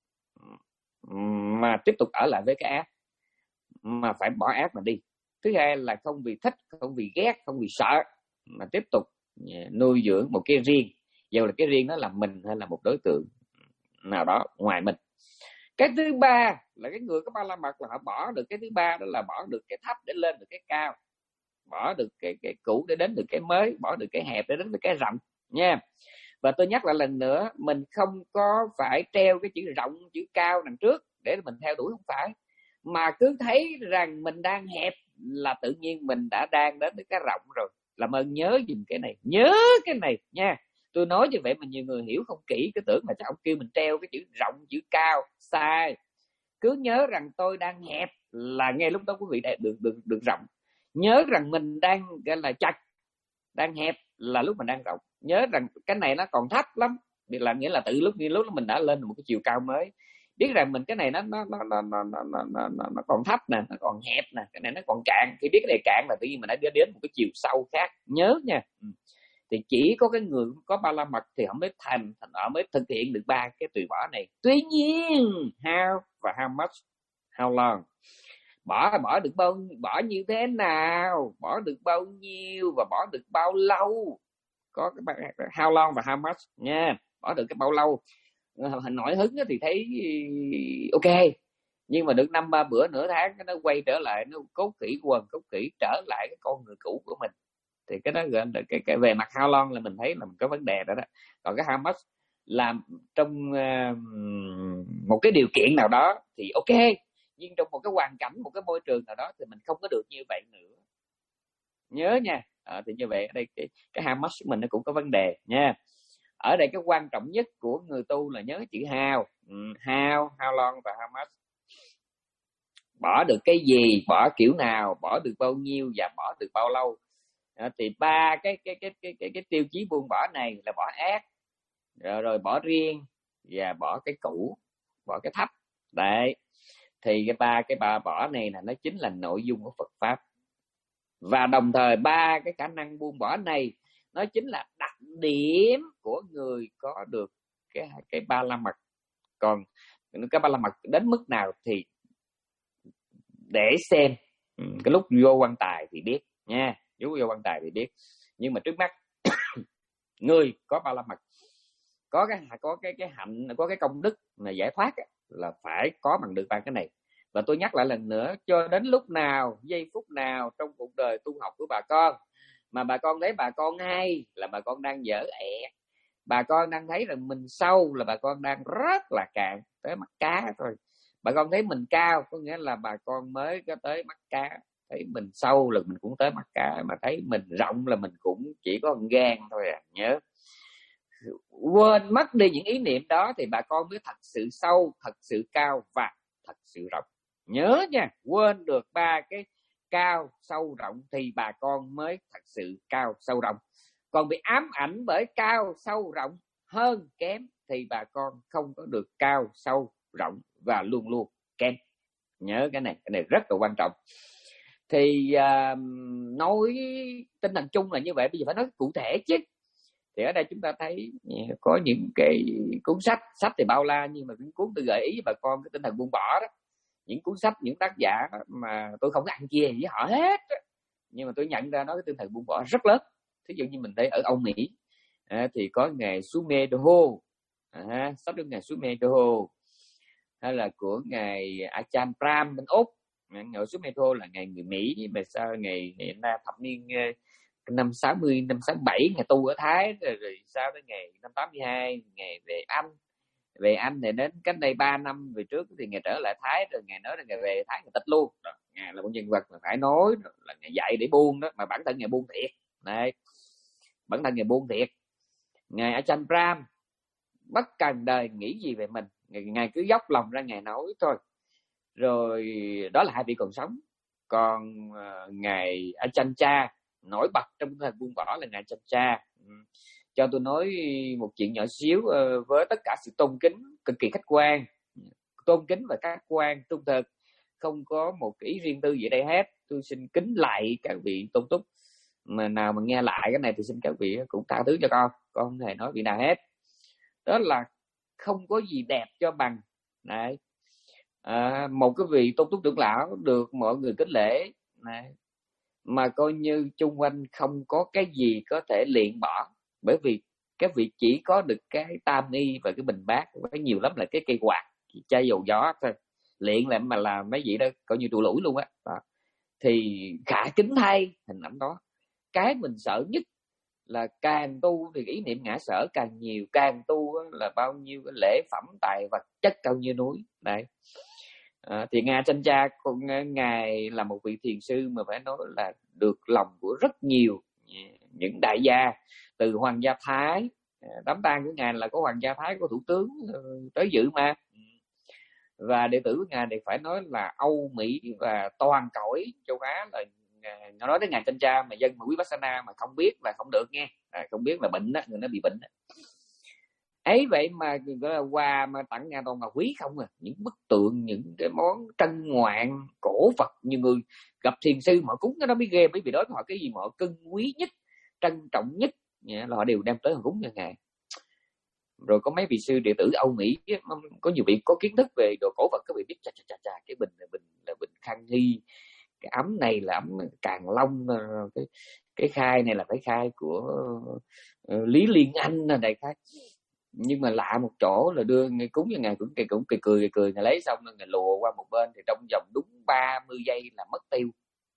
Speaker 3: mà tiếp tục ở lại với cái ác, mà phải bỏ ác mà đi. Thứ hai là không vì thích, không vì ghét, không vì sợ mà tiếp tục nuôi dưỡng một cái riêng, dù là cái riêng đó là mình hay là một đối tượng nào đó ngoài mình. Cái thứ ba là cái người có ba la mật là họ bỏ được cái thứ ba, đó là bỏ được cái thấp để lên được cái cao, bỏ được cái cái cũ để đến được cái mới, bỏ được cái hẹp để đến được cái rộng nha. Và tôi nhắc lại lần nữa, mình không có phải treo cái chữ rộng, chữ cao đằng trước để mình theo đuổi, không phải, mà cứ thấy rằng mình đang hẹp là tự nhiên mình đã đang đến cái rộng rồi. Làm ơn nhớ dùm cái này, nhớ cái này nha. Tôi nói như vậy mà nhiều người hiểu không kỹ, cái tưởng là chắc ông kêu mình treo cái chữ rộng, chữ cao, sai. Cứ nhớ rằng tôi đang hẹp là ngay lúc đó quý vị đã được được được rộng. Nhớ rằng mình đang gọi là chặt, đang hẹp là lúc mình đang rộng. Nhớ rằng cái này nó còn thấp lắm, việc làm nghĩa là từ lúc như lúc mình đã lên một cái chiều cao mới. Biết rằng mình cái này nó nó nó nó nó nó nó, nó, nó còn thấp nè, nó còn hẹp nè, cái này nó còn cạn. Khi biết cái này cạn là tự nhiên mình đã đến một cái chiều sâu khác. Nhớ nha. Thì chỉ có cái người có ba la mật thì họ mới thành, họ mới thực hiện được ba cái từ bỏ này. Tuy nhiên how và how much, how long, bỏ bỏ được bao, bỏ như thế nào, bỏ được bao nhiêu và bỏ được bao lâu. Có cái how long và how much nha. Bỏ được cái bao lâu. Nổi hứng thì thấy ok, nhưng mà được năm ba bữa nửa tháng nó quay trở lại, nó cốt kỹ quần cốt kỹ trở lại cái con người cũ của mình, thì cái đó gọi là cái, cái về mặt how long là mình thấy là mình có vấn đề đó đó. Còn cái how much làm trong uh, một cái điều kiện nào đó thì ok, nhưng trong một cái hoàn cảnh, một cái môi trường nào đó thì mình không có được như vậy nữa. Nhớ nha. À, thì như vậy ở đây cái, cái how much mình nó cũng có vấn đề nha. Ở đây cái quan trọng nhất của người tu là nhớ chữ how. How, how long và how much. Bỏ được cái gì, bỏ kiểu nào, bỏ được bao nhiêu và bỏ được bao lâu. À, thì ba cái cái cái cái cái cái tiêu chí buông bỏ này là bỏ ác, rồi, rồi bỏ riêng và bỏ cái cũ, bỏ cái thấp. Đấy. Thì cái ba cái ba bỏ này là nó chính là nội dung của Phật pháp. Và đồng thời ba cái khả năng buông bỏ này nó chính là đặc điểm của người có được cái cái ba la mật. Còn cái ba la mật đến mức nào thì để xem cái lúc vô quan tài thì biết nha, lúc vô quan tài thì biết. Nhưng mà trước mắt người có ba la mật, có cái có cái cái hạnh, có cái công đức mà giải thoát là phải có bằng được ba cái này. Và tôi nhắc lại lần nữa, cho đến lúc nào, giây phút nào trong cuộc đời tu học của bà con mà bà con thấy bà con hay là bà con đang dở ẹt, bà con đang thấy rằng mình sâu là bà con đang rất là cạn tới mắt cá thôi. Bà con thấy mình cao có nghĩa là bà con mới có tới mắt cá, thấy mình sâu là mình cũng tới mắt cá, mà thấy mình rộng là mình cũng chỉ có một gan thôi à. Nhớ quên mất đi những ý niệm đó thì bà con mới thật sự sâu, thật sự cao và thật sự rộng. Nhớ nha, quên được ba cái cao sâu rộng thì bà con mới thật sự cao sâu rộng. Còn bị ám ảnh bởi cao sâu rộng hơn kém thì bà con không có được cao sâu rộng và luôn luôn kém. Nhớ cái này, cái này rất là quan trọng. Thì uh, nói tinh thần chung là như vậy, bây giờ phải nói cụ thể chứ. Thì ở đây chúng ta thấy có những cái cuốn sách, sách thì bao la, nhưng mà những cuốn tôi gợi ý với bà con cái tinh thần buông bỏ đó. Những cuốn sách, những tác giả mà tôi không có ăn chia với họ hết, nhưng mà tôi nhận ra nó cái tinh thần buông bỏ rất lớn. Thí dụ như mình thấy ở Âu Mỹ à, thì có ngài Sumedho, à, sách của ngài Sumedho, hay là của ngài Ajahn Brahm bên Úc. Ngài Sumedho là ngài người Mỹ, mà sao ngày ngày thập niên năm sáu mươi, năm sáu bảy ngày tu ở Thái, rồi, rồi sau đến ngày năm tám mươi hai ngày về Anh. Về Anh thì đến cách đây ba năm về trước thì ngày trở lại Thái, rồi ngày nói là ngày về Thái ngày tịch luôn. Đó, ngài là một nhân vật mà phải nói là ngày dạy để buông đó, mà bản thân ngài buông thiệt. Này, bản thân ngài buông thiệt. Ngài Ajahn Brahm bất cần đời nghĩ gì về mình, ngài, ngài cứ dốc lòng ra ngài nói thôi. Rồi đó là hai vị còn sống. Còn uh, ngài Ajahn Chah nổi bật trong tinh thần buông bỏ là ngài Ajahn Chah. Cho tôi nói một chuyện nhỏ xíu, uh, với tất cả sự tôn kính cực kỳ khách quan, tôn kính và khách quan trung thực, không có một ý riêng tư gì ở đây hết. Tôi xin kính lại các vị tôn túc, mà nào mà nghe lại cái này thì xin các vị cũng tha thứ cho con, con không hề nói vị nào hết. Đó là không có gì đẹp cho bằng này. À, một cái vị tôn túc trưởng lão được mọi người kính lễ này, mà coi như chung quanh không có cái gì có thể luyện bỏ, bởi vì cái vị chỉ có được cái tam y và cái bình bát, với nhiều lắm là cái cây quạt, chai dầu gió thôi. Luyện làm mà làm mấy vị đó coi như trụ lũi luôn á. Thì khả kính thay hình ảnh đó. Cái mình sợ nhất là càng tu thì ý niệm ngã sở càng nhiều, càng tu là bao nhiêu cái lễ phẩm tài vật chất cao như núi. Đấy. À, thì ngài Ajahn Chah, ngài là một vị thiền sư mà phải nói là được lòng của rất nhiều những đại gia, từ hoàng gia Thái, đám tang của ngài là có hoàng gia Thái, có thủ tướng tới dự mà, và đệ tử của ngài thì phải nói là Âu Mỹ và toàn cõi châu Á. Là nó nói tới ngài Ajahn Chah mà dân mà Vipassana mà không biết là không được nghe, à, không biết là bệnh đó, người nó bị bệnh đó. Ấy vậy mà gọi là quà mà tặng ngài toàn là quý không à, những bức tượng, những cái món trân ngoạn cổ Phật. Nhiều người gặp thiền sư mà họ cúng cái đó mới ghê, bởi vì đó họ cái gì mà họ cưng quý nhất, trân trọng nhất là họ đều đem tới họ cúng cho ngài. Rồi có mấy vị sư đệ tử Âu Mỹ, có nhiều vị có kiến thức về đồ cổ Phật, các vị biết chà chà chà chà cái bình là bình là bình Khang Hy, cái ấm này là ấm Càng Long, cái cái khai này là cái khai của uh, Lý Liên Anh là đại khai. Nhưng mà lạ một chỗ là đưa ngài cúng cho ngài cũng cười cũng cười cười cười ngài lấy xong rồi ngài lùa qua một bên, thì trong vòng đúng ba mươi giây là mất tiêu.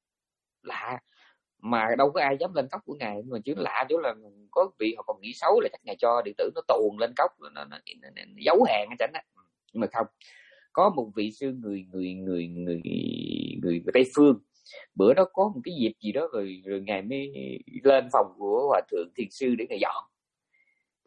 Speaker 3: Lạ mà đâu có ai dám lên cốc của ngài, mà chứ lạ chỗ là có vị họ còn nghĩ xấu là chắc ngài cho đệ tử nó tuồn lên cốc, nó, nó, nó, nó, nó giấu hàng ở trển á. Nhưng mà không, có một vị sư người người người người người, người Tây Phương, bữa đó có một cái dịp gì đó rồi rồi ngài mới lên phòng của hòa thượng thiền sư để ngài dọn.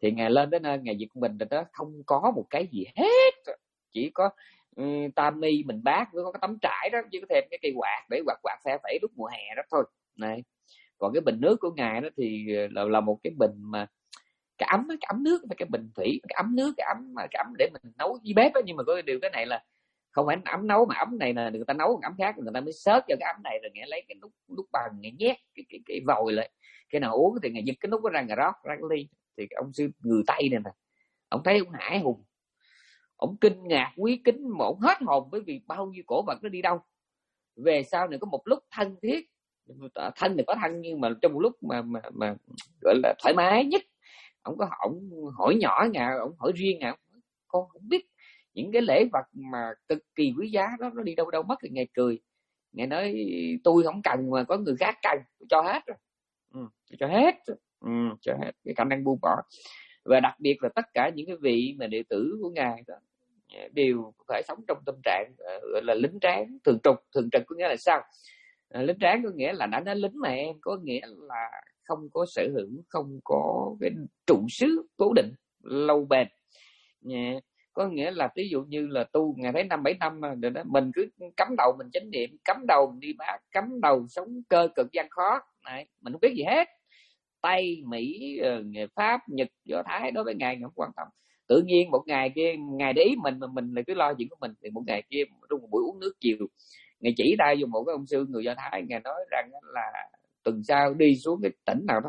Speaker 3: Thì Ngài lên đến nơi Ngài giật mình, đó không có một cái gì hết, chỉ có um, tam ni mình bác với có cái tấm trải đó, chứ có thêm cái cây quạt để quạt quạt phe phẩy lúc mùa hè đó thôi này. Còn cái bình nước của Ngài đó thì là, là một cái bình mà cái ấm cái ấm nước, cái bình thủy, cái ấm nước, cái ấm mà cái ấm để mình nấu với bếp đó. Nhưng mà có điều cái này là không phải ấm nấu, mà ấm này là người ta nấu một ấm khác, người ta mới xớt cho cái ấm này, rồi Ngài lấy cái nút nút bằng Ngài nhét cái cái cái vòi lại, cái nào uống thì Ngài giật cái nút đó ra, Ngài rót ra cái ly. Thì ông sư người Tây này nè, ông thấy ông hải hùng, ông kinh ngạc quý kính mà ông hết hồn, bởi vì bao nhiêu cổ vật nó đi đâu. Về sau này có một lúc thân thiết, thân thì có thân, nhưng mà trong một lúc mà mà mà gọi là thoải mái nhất, ông có ông hỏi nhỏ Ngài, ông hỏi riêng Ngài, con không biết những cái lễ vật mà cực kỳ quý giá đó nó đi đâu đâu mất. Thì Ngài cười, Ngài nói tôi không cần mà có người khác cần, tôi cho hết rồi. Ừ, cho hết, ừ, cho hết, cái khả năng buông bỏ. Và đặc biệt là tất cả những cái vị mà đệ tử của Ngài đó đều phải sống trong tâm trạng gọi là lính tráng thường trực. Thường trực có nghĩa là sao? À, lính tráng có nghĩa là đã nói lính mà em, có nghĩa là không có sở hữu, không có cái trụ xứ cố định lâu bền. Yeah. Có nghĩa là ví dụ như là tu Ngài thấy năm bảy năm rồi đó, mình cứ cắm đầu mình chánh niệm, cắm đầu mình đi bác, cắm đầu sống cơ cực gian khó này, mình không biết gì hết. Tây, Mỹ, Pháp, Nhật, Do Thái đối với Ngài không quan tâm. Tự nhiên một ngày kia Ngài để ý mình mà mình lại cứ lo chuyện của mình. Thì một ngày kia trong một buổi uống nước chiều, Ngài chỉ tay vô một cái ông sư người Do Thái, Ngài nói rằng là tuần sau đi xuống cái tỉnh nào đó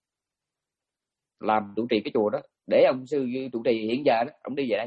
Speaker 3: làm trụ trì cái chùa đó, để ông sư trụ trì hiện giờ đó, ông đi về đây.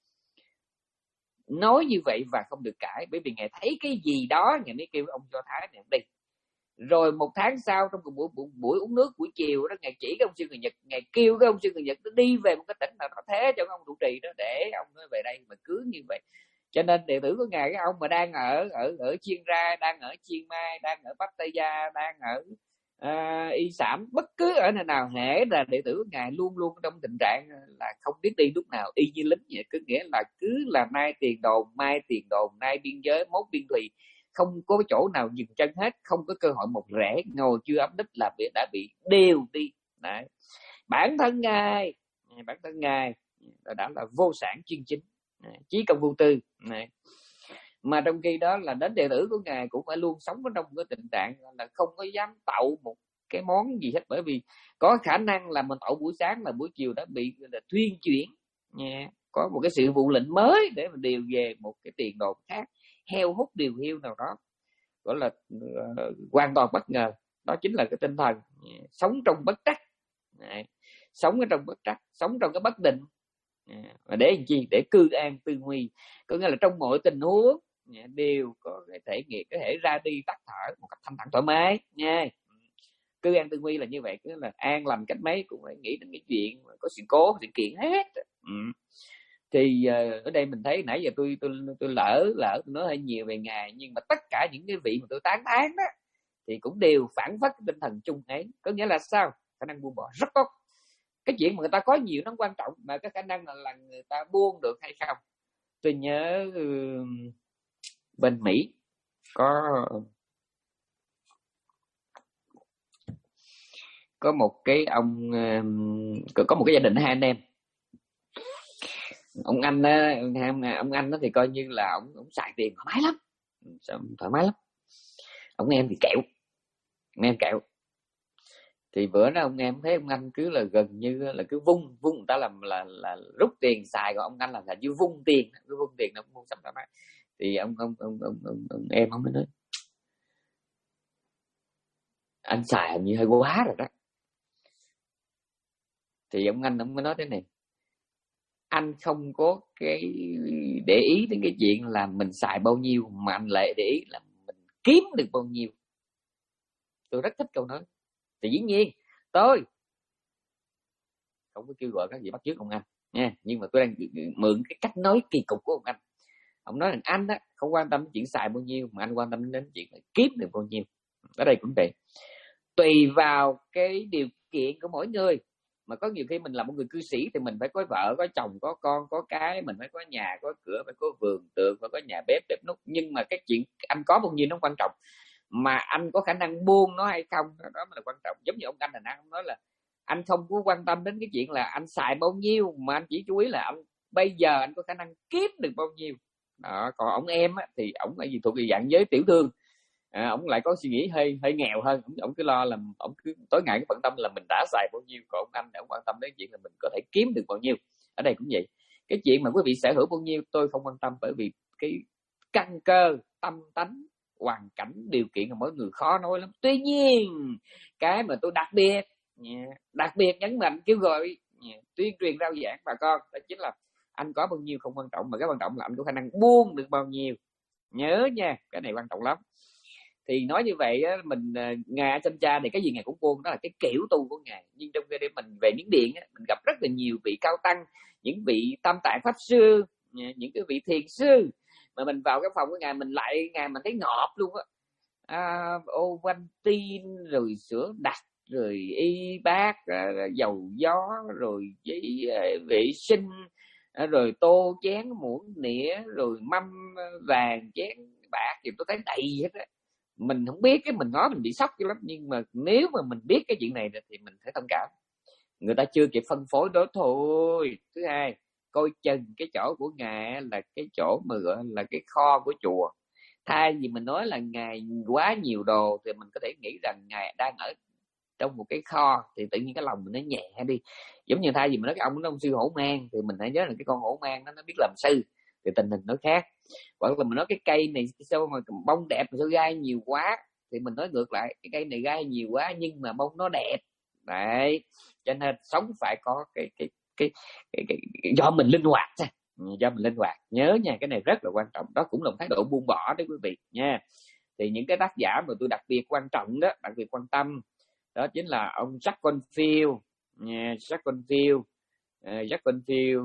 Speaker 3: Nói như vậy và không được cãi, bởi vì Ngài thấy cái gì đó, Ngài mới kêu ông Do Thái này đi. Rồi một tháng sau, trong một buổi, buổi, buổi uống nước buổi chiều đó, Ngài chỉ cái ông sư người Nhật, Ngài kêu cái ông sư người Nhật nó đi về một cái tỉnh nào đó, thế cho ông trụ trì đó để ông nói về đây. Mà cứ như vậy, cho nên đệ tử của Ngài, cái ông mà đang ở ở ở Chiang Rai, đang ở Chiang Mai, đang ở Pattaya, đang ở uh, Y Sảm, bất cứ ở nơi nào, hễ là đệ tử của Ngài luôn luôn trong tình trạng là không biết đi lúc nào, y như lính vậy. Cứ nghĩa là cứ là nay tiền đồn, mai tiền đồn, nay biên giới, mốt biên thùy, không có chỗ nào dừng chân hết, không có cơ hội một rẽ, ngồi chưa ấm đích là bị, đã bị đều đi. Đấy. Bản thân Ngài, bản thân Ngài đã là vô sản chuyên chính, chí công vô tư này. Mà trong khi đó là đến đệ tử của Ngài cũng phải luôn sống ở trong cái tình trạng là không có dám tậu một cái món gì hết, bởi vì có khả năng là mình tậu buổi sáng là buổi chiều đã bị là thuyên chuyển nha, có một cái sự vụ lệnh mới để mình điều về một cái tiền đồn khác, heo hút điều hiu nào đó, gọi là uh, hoàn toàn bất ngờ. Đó chính là cái tinh thần yeah, sống trong bất trắc, yeah, sống ở trong bất trắc, sống trong cái bất định. Yeah. Và để làm chi? Để cư an tư nguy, có nghĩa là trong mọi tình huống yeah, đều có cái thể nghiệm, có thể ra đi tắt thở một cách thanh thản thoải mái nha. Yeah. Cư an tư nguy là như vậy, cứ là an lành cách mấy cũng phải nghĩ đến cái chuyện có sự cố, sự kiện hết. Ừ. Thì uh, ở đây mình thấy nãy giờ tôi tôi tôi lỡ lỡ tôi nói hơi nhiều về Ngài, nhưng mà tất cả những cái vị mà tôi tán thán đó thì cũng đều phản phất cái tinh thần chung ấy. Có nghĩa là sao? Khả năng buông bỏ rất tốt. Cái chuyện mà người ta có nhiều nó quan trọng, mà cái khả năng là, là người ta buông được hay không. Tôi nhớ uh, bên Mỹ có có một cái ông uh, có một cái gia đình hai anh em. Ông anh á, ông anh đó thì coi như là ông ông xài tiền thoải mái lắm, thoải mái lắm. Ông em thì kẹo, ông em kẹo. Thì bữa đó ông em thấy ông anh cứ là gần như là cứ vung vung người ta làm là, là là rút tiền xài, còn ông anh là là như vung tiền, cứ vung tiền nó mua sắm thoải mái. Thì ông ông ông ông, ông, ông em ông mới nói anh xài hình như hơi quá rồi đó. Thì ông anh ông mới nói thế này: anh không có cái để ý đến cái chuyện là mình xài bao nhiêu, mà anh lại để ý là mình kiếm được bao nhiêu. Tôi rất thích câu nói. Thì dĩ nhiên tôi không có kêu gọi các gì bắt chước ông anh nha, nhưng mà tôi đang mượn cái cách nói kỳ cục của ông anh. Ông nói rằng anh đó không quan tâm đến chuyện xài bao nhiêu, mà anh quan tâm đến chuyện là kiếm được bao nhiêu. Ở đây cũng vậy, tùy vào cái điều kiện của mỗi người. Mà có nhiều khi mình là một người cư sĩ thì mình phải có vợ, có chồng, có con, có cái, mình phải có nhà, có cửa, phải có vườn tược, phải có nhà bếp, bếp nút. Nhưng mà cái chuyện anh có bao nhiêu nó quan trọng, mà anh có khả năng buông nó hay không, đó mới là quan trọng. Giống như ông anh là ông nói là anh không có quan tâm đến cái chuyện là anh xài bao nhiêu, mà anh chỉ chú ý là anh bây giờ anh có khả năng kiếm được bao nhiêu đó. Còn ông em á, thì ổng là gì, thuộc về dạng giới tiểu thương, à, ổng lại có suy nghĩ hơi hơi nghèo hơn. Ổng, ổng cứ lo là ổng cứ tối ngày cái bận tâm là mình đã xài bao nhiêu, còn ông anh ổng quan tâm đến chuyện là mình có thể kiếm được bao nhiêu. Ở đây cũng vậy, cái chuyện mà quý vị sở hữu bao nhiêu tôi không quan tâm, bởi vì cái căn cơ tâm tánh hoàn cảnh điều kiện của mỗi người khó nói lắm. Tuy nhiên cái mà tôi đặc biệt đặc biệt nhấn mạnh kêu gọi tuyên truyền rao giảng bà con đó chính là anh có bao nhiêu không quan trọng, mà cái quan trọng là anh có khả năng buông được bao nhiêu. Nhớ nha, cái này quan trọng lắm. Thì nói như vậy á, mình ngài A Chanh Cha thì cái gì ngài cũng buông, đó là cái kiểu tu của ngài. Nhưng trong cái để mình về Miến Điện á, mình gặp rất là nhiều vị cao tăng, những vị tam tạng pháp sư, những cái vị thiền sư mà mình vào cái phòng của ngài mình lại ngài mình thấy ngọt luôn á. À, Ovaltine rồi sữa đặc rồi y bát, dầu gió rồi giấy vệ sinh, rồi tô chén muỗng nĩa rồi mâm vàng chén bạc thì tôi thấy đầy hết á. Mình không biết, cái mình nói mình bị sốc lắm, nhưng mà nếu mà mình biết cái chuyện này thì mình phải thông cảm. Người ta chưa kịp phân phối đó thôi. Thứ hai, coi chừng cái chỗ của ngài là cái chỗ mà gọi là cái kho của chùa. Thay vì mình nói là ngài quá nhiều đồ thì mình có thể nghĩ rằng ngài đang ở trong một cái kho, thì tự nhiên cái lòng mình nó nhẹ đi. Giống như thay vì mình nói cái ông nó ông sư hổ mang, thì mình hãy nhớ là cái con hổ mang nó nó biết làm sư, thì tình hình nó khác. Hoặc là mình nói cái cây này sao mà bông đẹp mà sao gai nhiều quá, thì mình nói ngược lại cái cây này gai nhiều quá nhưng mà bông nó đẹp đấy. Cho nên sống phải có cái cái cái, cái, cái, cái do mình linh hoạt thôi, do mình linh hoạt. Nhớ nha, cái này rất là quan trọng. Đó cũng là một thái độ buông bỏ đấy quý vị nha. Thì những cái tác giả mà tôi đặc biệt quan trọng đó, đặc biệt quan tâm đó chính là ông Jacques Canfield, yeah, Jacques Canfield, uh, Jacques Canfield,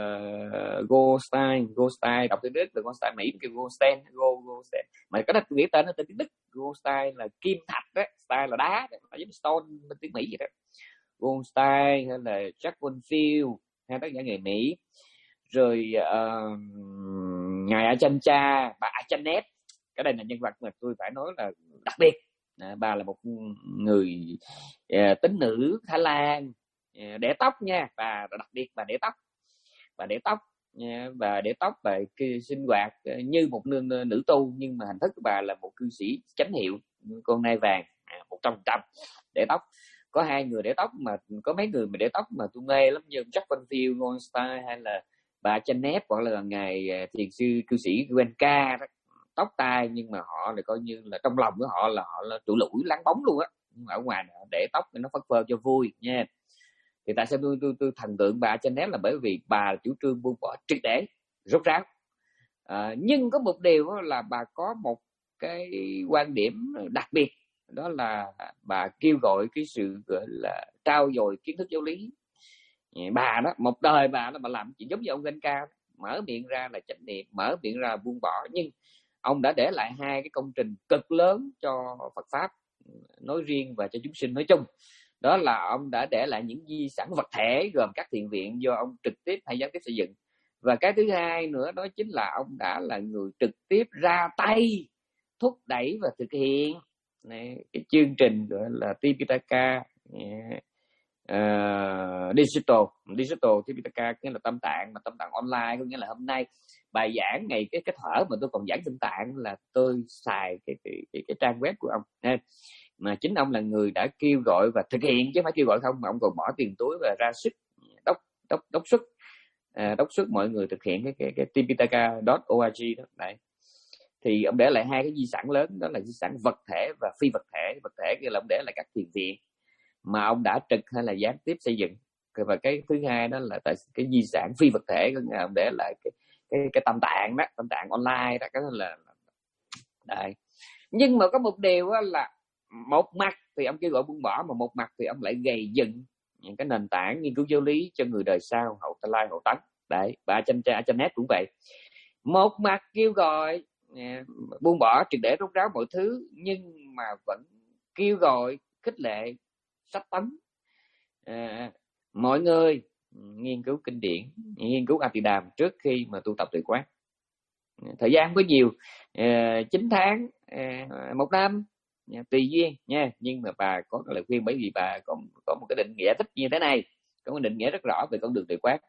Speaker 3: uh, Goldstein, Goldstein đọc tiếng Đức là Goldstein, Mỹ kêu Goldstein, Goldstein, mà cái đó tôi nghĩ tên nó tên tiếng Đức. Goldstein là kim thạch đó, Stein là đá, là giống stone bên tiếng Mỹ vậy đó. Goldstein hay là Jacques Canfield, hai tác giả người Mỹ. Rồi uh, ngài A Chanh Cha, bà A Chanh Nét, cái đây là nhân vật mà tôi phải nói là đặc biệt. À, bà là một người uh, tín nữ Thái Lan, uh, để tóc nha, bà đặc biệt bà để tóc, bà để tóc nha, bà để tóc và sinh hoạt uh, như một nữ, nữ tu, nhưng mà hình thức của bà là một cư sĩ chánh hiệu, con nai vàng một trăm phần trăm để tóc. Có hai người để tóc, mà có mấy người mà để tóc mà tôi mê lắm, như Jacques Canfield, Goldstein hay là bà Janet, hoặc là ngài thiền sư cư sĩ Goenka đó, tóc tai nhưng mà họ lại coi như là trong lòng của họ là họ là trụ lũi láng bóng luôn á, nhưng mà ở ngoài họ để tóc nó phất phơ cho vui nha. Thì tại sao tôi tôi tôi thần tượng bà Janet là bởi vì bà chủ trương buông bỏ triệt để, rốt ráo. À, nhưng có một điều là bà có một cái quan điểm đặc biệt, đó là bà kêu gọi cái sự gọi là trao dồi kiến thức giáo lý. Bà đó, một đời bà đó, bà làm chuyện giống như ông Goenka, mở miệng ra là chánh niệm, mở miệng ra là buông bỏ. Nhưng ông đã để lại hai cái công trình cực lớn cho Phật pháp nói riêng và cho chúng sinh nói chung. Đó là ông đã để lại những di sản vật thể gồm các thiền viện do ông trực tiếp hay gián tiếp xây dựng. Và cái thứ hai nữa đó chính là ông đã là người trực tiếp ra tay thúc đẩy và thực hiện này, cái chương trình gọi là Tipitaka uh, digital digital Tipitaka, nghĩa là tâm tạng, mà tâm tạng online, có nghĩa là hôm nay bài giảng ngày cái cái thở mà tôi còn giảng tâm tạng là tôi xài cái cái cái, cái trang web của ông nên, mà chính ông là người đã kêu gọi và thực hiện, chứ không phải kêu gọi không, mà ông còn bỏ tiền túi và ra sức đốc đốc đốc xuất à, đốc xuất mọi người thực hiện cái cái cái tipitaka chấm org đó. Đấy, thì ông để lại hai cái di sản lớn, đó là di sản vật thể và phi vật thể. Vật thể kia là ông để lại các thiền viện mà ông đã trực hay là gián tiếp xây dựng, và cái thứ hai đó là tại cái di sản phi vật thể, có nghĩa là ông để lại cái cái cái tâm tạng đó, tâm tạng online đó, cái đó là đấy. Nhưng mà có một điều là một mặt thì ông kêu gọi buông bỏ, mà một mặt thì ông lại gầy dựng những cái nền tảng nghiên cứu giáo lý cho người đời sau, hậu lai hậu tấn. Đấy, bà Chanh Cha Chanh Nét cũng vậy, một mặt kêu gọi buông bỏ triệt để rốt ráo mọi thứ, nhưng mà vẫn kêu gọi khích lệ sách tấn à, mọi người nghiên cứu kinh điển, nghiên cứu A Tỳ Đàm trước khi mà tu tập tuệ quán. Thời gian có nhiều, chín tháng, một năm nha, tùy duyên nha. Nhưng mà bà có cái lời khuyên, bởi vì bà có có một cái định nghĩa thích như thế này, có một định nghĩa rất rõ về con đường tự quát.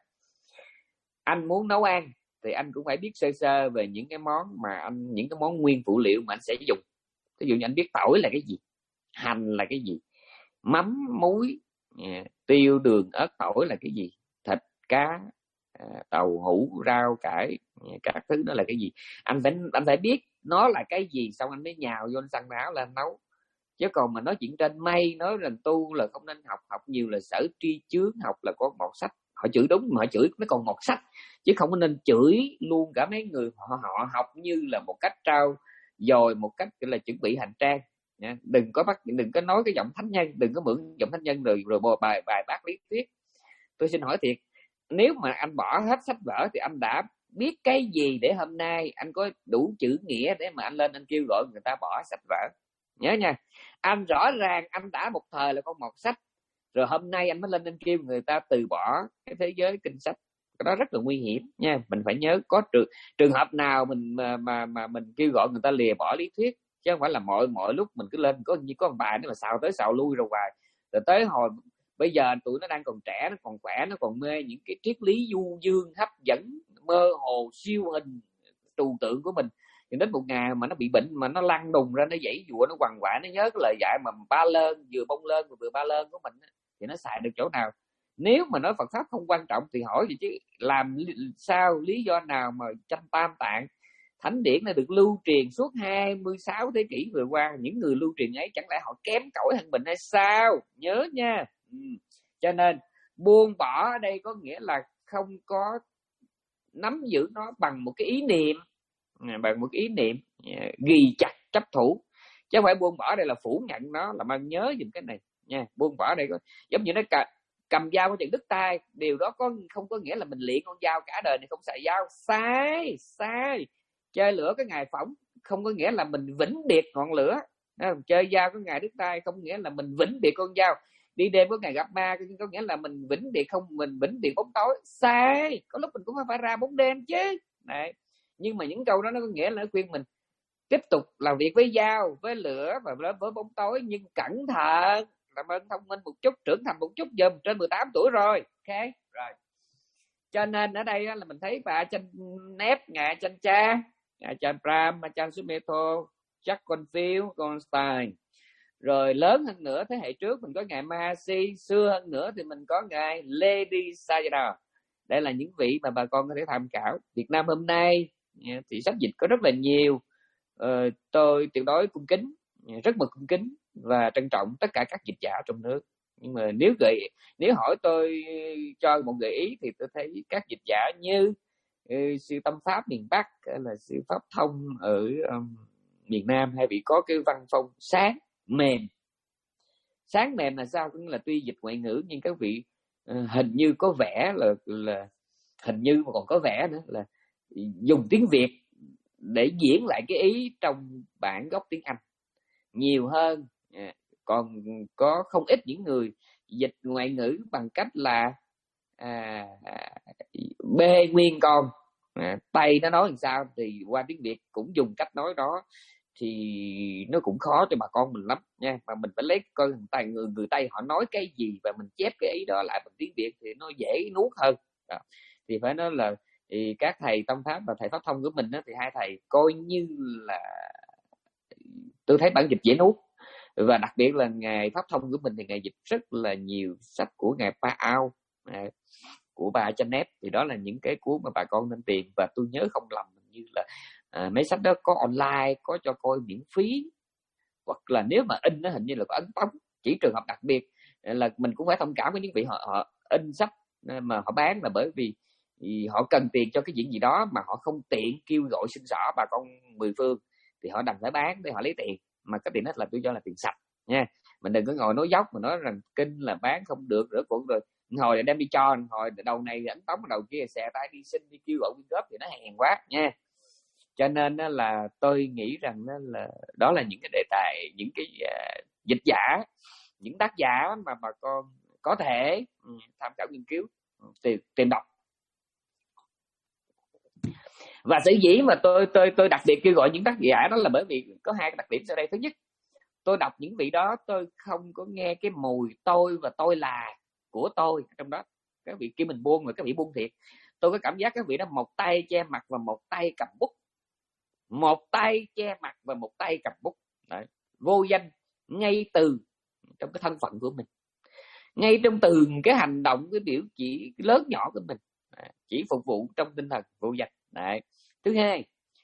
Speaker 3: Anh muốn nấu ăn thì anh cũng phải biết sơ sơ về những cái món mà anh những cái món nguyên phụ liệu mà anh sẽ dùng. Ví dụ như anh biết tỏi là cái gì, hành là cái gì, mắm, muối, tiêu, đường, ớt, tỏi là cái gì, thịt, cá, tàu hũ, rau, cải, các thứ đó là cái gì. Anh phải anh phải biết nó là cái gì, xong anh mới nhào vô anh xăng áo lên nấu. Chứ còn mà nói chuyện trên mây, nói rằng tu là không nên học, học nhiều là sở tri chướng, học là có một sách. Họ chửi đúng mà họ chửi nó còn một sách, chứ không có nên chửi luôn cả mấy người họ họ học như là một cách trao dồi, một cách là chuẩn bị hành trang. Đừng có bắt, đừng có nói cái giọng thánh nhân, đừng có mượn giọng thánh nhân rồi rồi bài bài bác lý thuyết. Tôi xin hỏi thiệt, nếu mà anh bỏ hết sách vở thì anh đã biết cái gì để hôm nay anh có đủ chữ nghĩa để mà anh lên anh kêu gọi người ta bỏ sách vở? Nhớ nha, anh rõ ràng anh đã một thời là con mọt sách, rồi hôm nay anh mới lên anh kêu người ta từ bỏ cái thế giới kinh sách. Cái đó rất là nguy hiểm nha. Mình phải nhớ có trường trường hợp nào mình mà mà mà mình kêu gọi người ta lìa bỏ lý thuyết, chứ không phải là mọi mọi lúc mình cứ lên có như có một bài nó mà xào tới xào lui rồi hoài. Rồi tới hồi bây giờ tụi nó đang còn trẻ, nó còn khỏe, nó còn mê những cái triết lý du dương hấp dẫn, mơ hồ, siêu hình, trừu tượng của mình. Thì đến một ngày mà nó bị bệnh, mà nó lăn đùng ra, nó dãy dụa, nó quằn quại, nó nhớ cái lời dạy mà ba lơn, vừa bông lơn vừa ba lơn của mình, thì nó xài được chỗ nào? Nếu mà nói Phật pháp không quan trọng thì hỏi gì chứ, làm sao, lý do nào mà trong Tam Tạng thánh điển này được lưu truyền suốt hai mươi sáu thế kỷ vừa qua? Những người lưu truyền ấy chẳng lẽ họ kém cỏi hơn mình hay sao? Nhớ nha. Ừ. Cho nên buông bỏ ở đây có nghĩa là không có nắm giữ nó bằng một cái ý niệm, bằng một ý niệm ghi chặt chấp thủ, chứ không phải buông bỏ đây là phủ nhận nó. Là mang nhớ dùm cái này nha. Buông bỏ đây có giống như nó cầm dao có chừng đứt tay, điều đó có không có nghĩa là mình luyện con dao cả đời này không xài dao. Sai, sai. Chơi lửa cái ngày phỏng không có nghĩa là mình vĩnh biệt ngọn lửa. Chơi dao có ngày đứt tay không nghĩa là mình vĩnh biệt con dao. Đi đêm có ngày gặp ma có nghĩa là mình vĩnh biệt không, mình vĩnh biệt bóng tối. Sai. Có lúc mình cũng phải ra bóng đêm chứ. Đấy. Nhưng mà những câu đó nó có nghĩa là nó khuyên mình tiếp tục làm việc với dao, với lửa và với bóng tối, nhưng cẩn thận, làm ơn thông minh một chút, trưởng thành một chút giùm, trên mười tám tuổi rồi. Ok rồi. Cho nên ở đây là mình thấy bà Chanh Nép, ngài Chanh Cha, ngài Chanh Pram, Chanh Sumetho, Jack Confield, Constein. Rồi lớn hơn nữa, thế hệ trước mình có ngài Mahasi, xưa hơn nữa thì mình có ngài Lady Sayadaw. Đây là những vị mà bà con có thể tham khảo. Việt Nam hôm nay thì sách dịch có rất là nhiều. Ờ, tôi tuyệt đối cung kính, rất mực cung kính và trân trọng tất cả các dịch giả trong nước. Nhưng mà nếu gợi nếu hỏi tôi cho một gợi ý thì tôi thấy các dịch giả như uh, sư Tâm Pháp miền Bắc hay là sư Pháp Thông ở um, miền Nam, hay bị có cái văn phong sáng mềm. Sáng mềm là sao? Cũng là tuy dịch ngoại ngữ nhưng các vị uh, hình như có vẻ là là hình như mà còn có vẻ nữa là dùng tiếng Việt để diễn lại cái ý trong bản gốc tiếng Anh nhiều hơn. Còn có không ít những người dịch ngoại ngữ bằng cách là à, bê nguyên con, à, Tây nó nói làm sao thì qua tiếng Việt cũng dùng cách nói đó, thì nó cũng khó cho bà con mình lắm nha. Mà mình phải lấy coi người Tây, người, người Tây họ nói cái gì và mình chép cái ý đó lại bằng tiếng Việt thì nó dễ nuốt hơn. Đó. Thì phải nói là thì các thầy Tâm Pháp và thầy Pháp Thông của mình đó, thì hai thầy coi như là tôi thấy bản dịch dễ nuốt. Và đặc biệt là ngài Pháp Thông của mình thì ngài dịch rất là nhiều sách của ngài Pa Ao, của bà Chanh Nép. Thì đó là những cái cuốn mà bà con nên tìm. Và tôi nhớ không lầm như là à, mấy sách đó có online, có cho coi miễn phí, hoặc là nếu mà in nó hình như là có ấn tống. Chỉ trường hợp đặc biệt là mình cũng phải thông cảm với những vị họ, họ in sách mà họ bán là bởi vì thì họ cần tiền cho cái chuyện gì đó mà họ không tiện kêu gọi xin xỏ bà con mười phương, thì họ đành phải bán để họ lấy tiền. Mà cái tiền đó là tôi cho là tiền sạch nha. Mình đừng có ngồi nói dốc mà nói rằng kinh là bán không được rửa cuộn rồi hồi đem đi cho, hồi đầu này ảnh tống, đầu kia xè tay đi xin đi kêu gọi quyên góp thì nó hèn quá nha. Cho nên là tôi nghĩ rằng là đó là những cái đề tài, những cái uh, dịch giả, những tác giả mà bà con có thể um, tham khảo nghiên cứu, tìm, tìm đọc. Và sở dĩ mà tôi tôi tôi đặc biệt kêu gọi những tác giả đó là bởi vì có hai cái đặc điểm sau đây. Thứ nhất,
Speaker 4: tôi đọc những vị đó tôi không có nghe cái mùi tôi và tôi là của tôi trong đó. Các vị kia mình buông rồi, các vị buông thiệt. Tôi có cảm giác các vị đó một tay che mặt và một tay cầm bút, một tay che mặt và một tay cầm bút. Đấy. Vô danh ngay từ trong cái thân phận của mình, ngay trong từng cái hành động, cái biểu chỉ lớn nhỏ của mình, chỉ phục vụ trong tinh thần vô danh. Đấy. Thứ hai,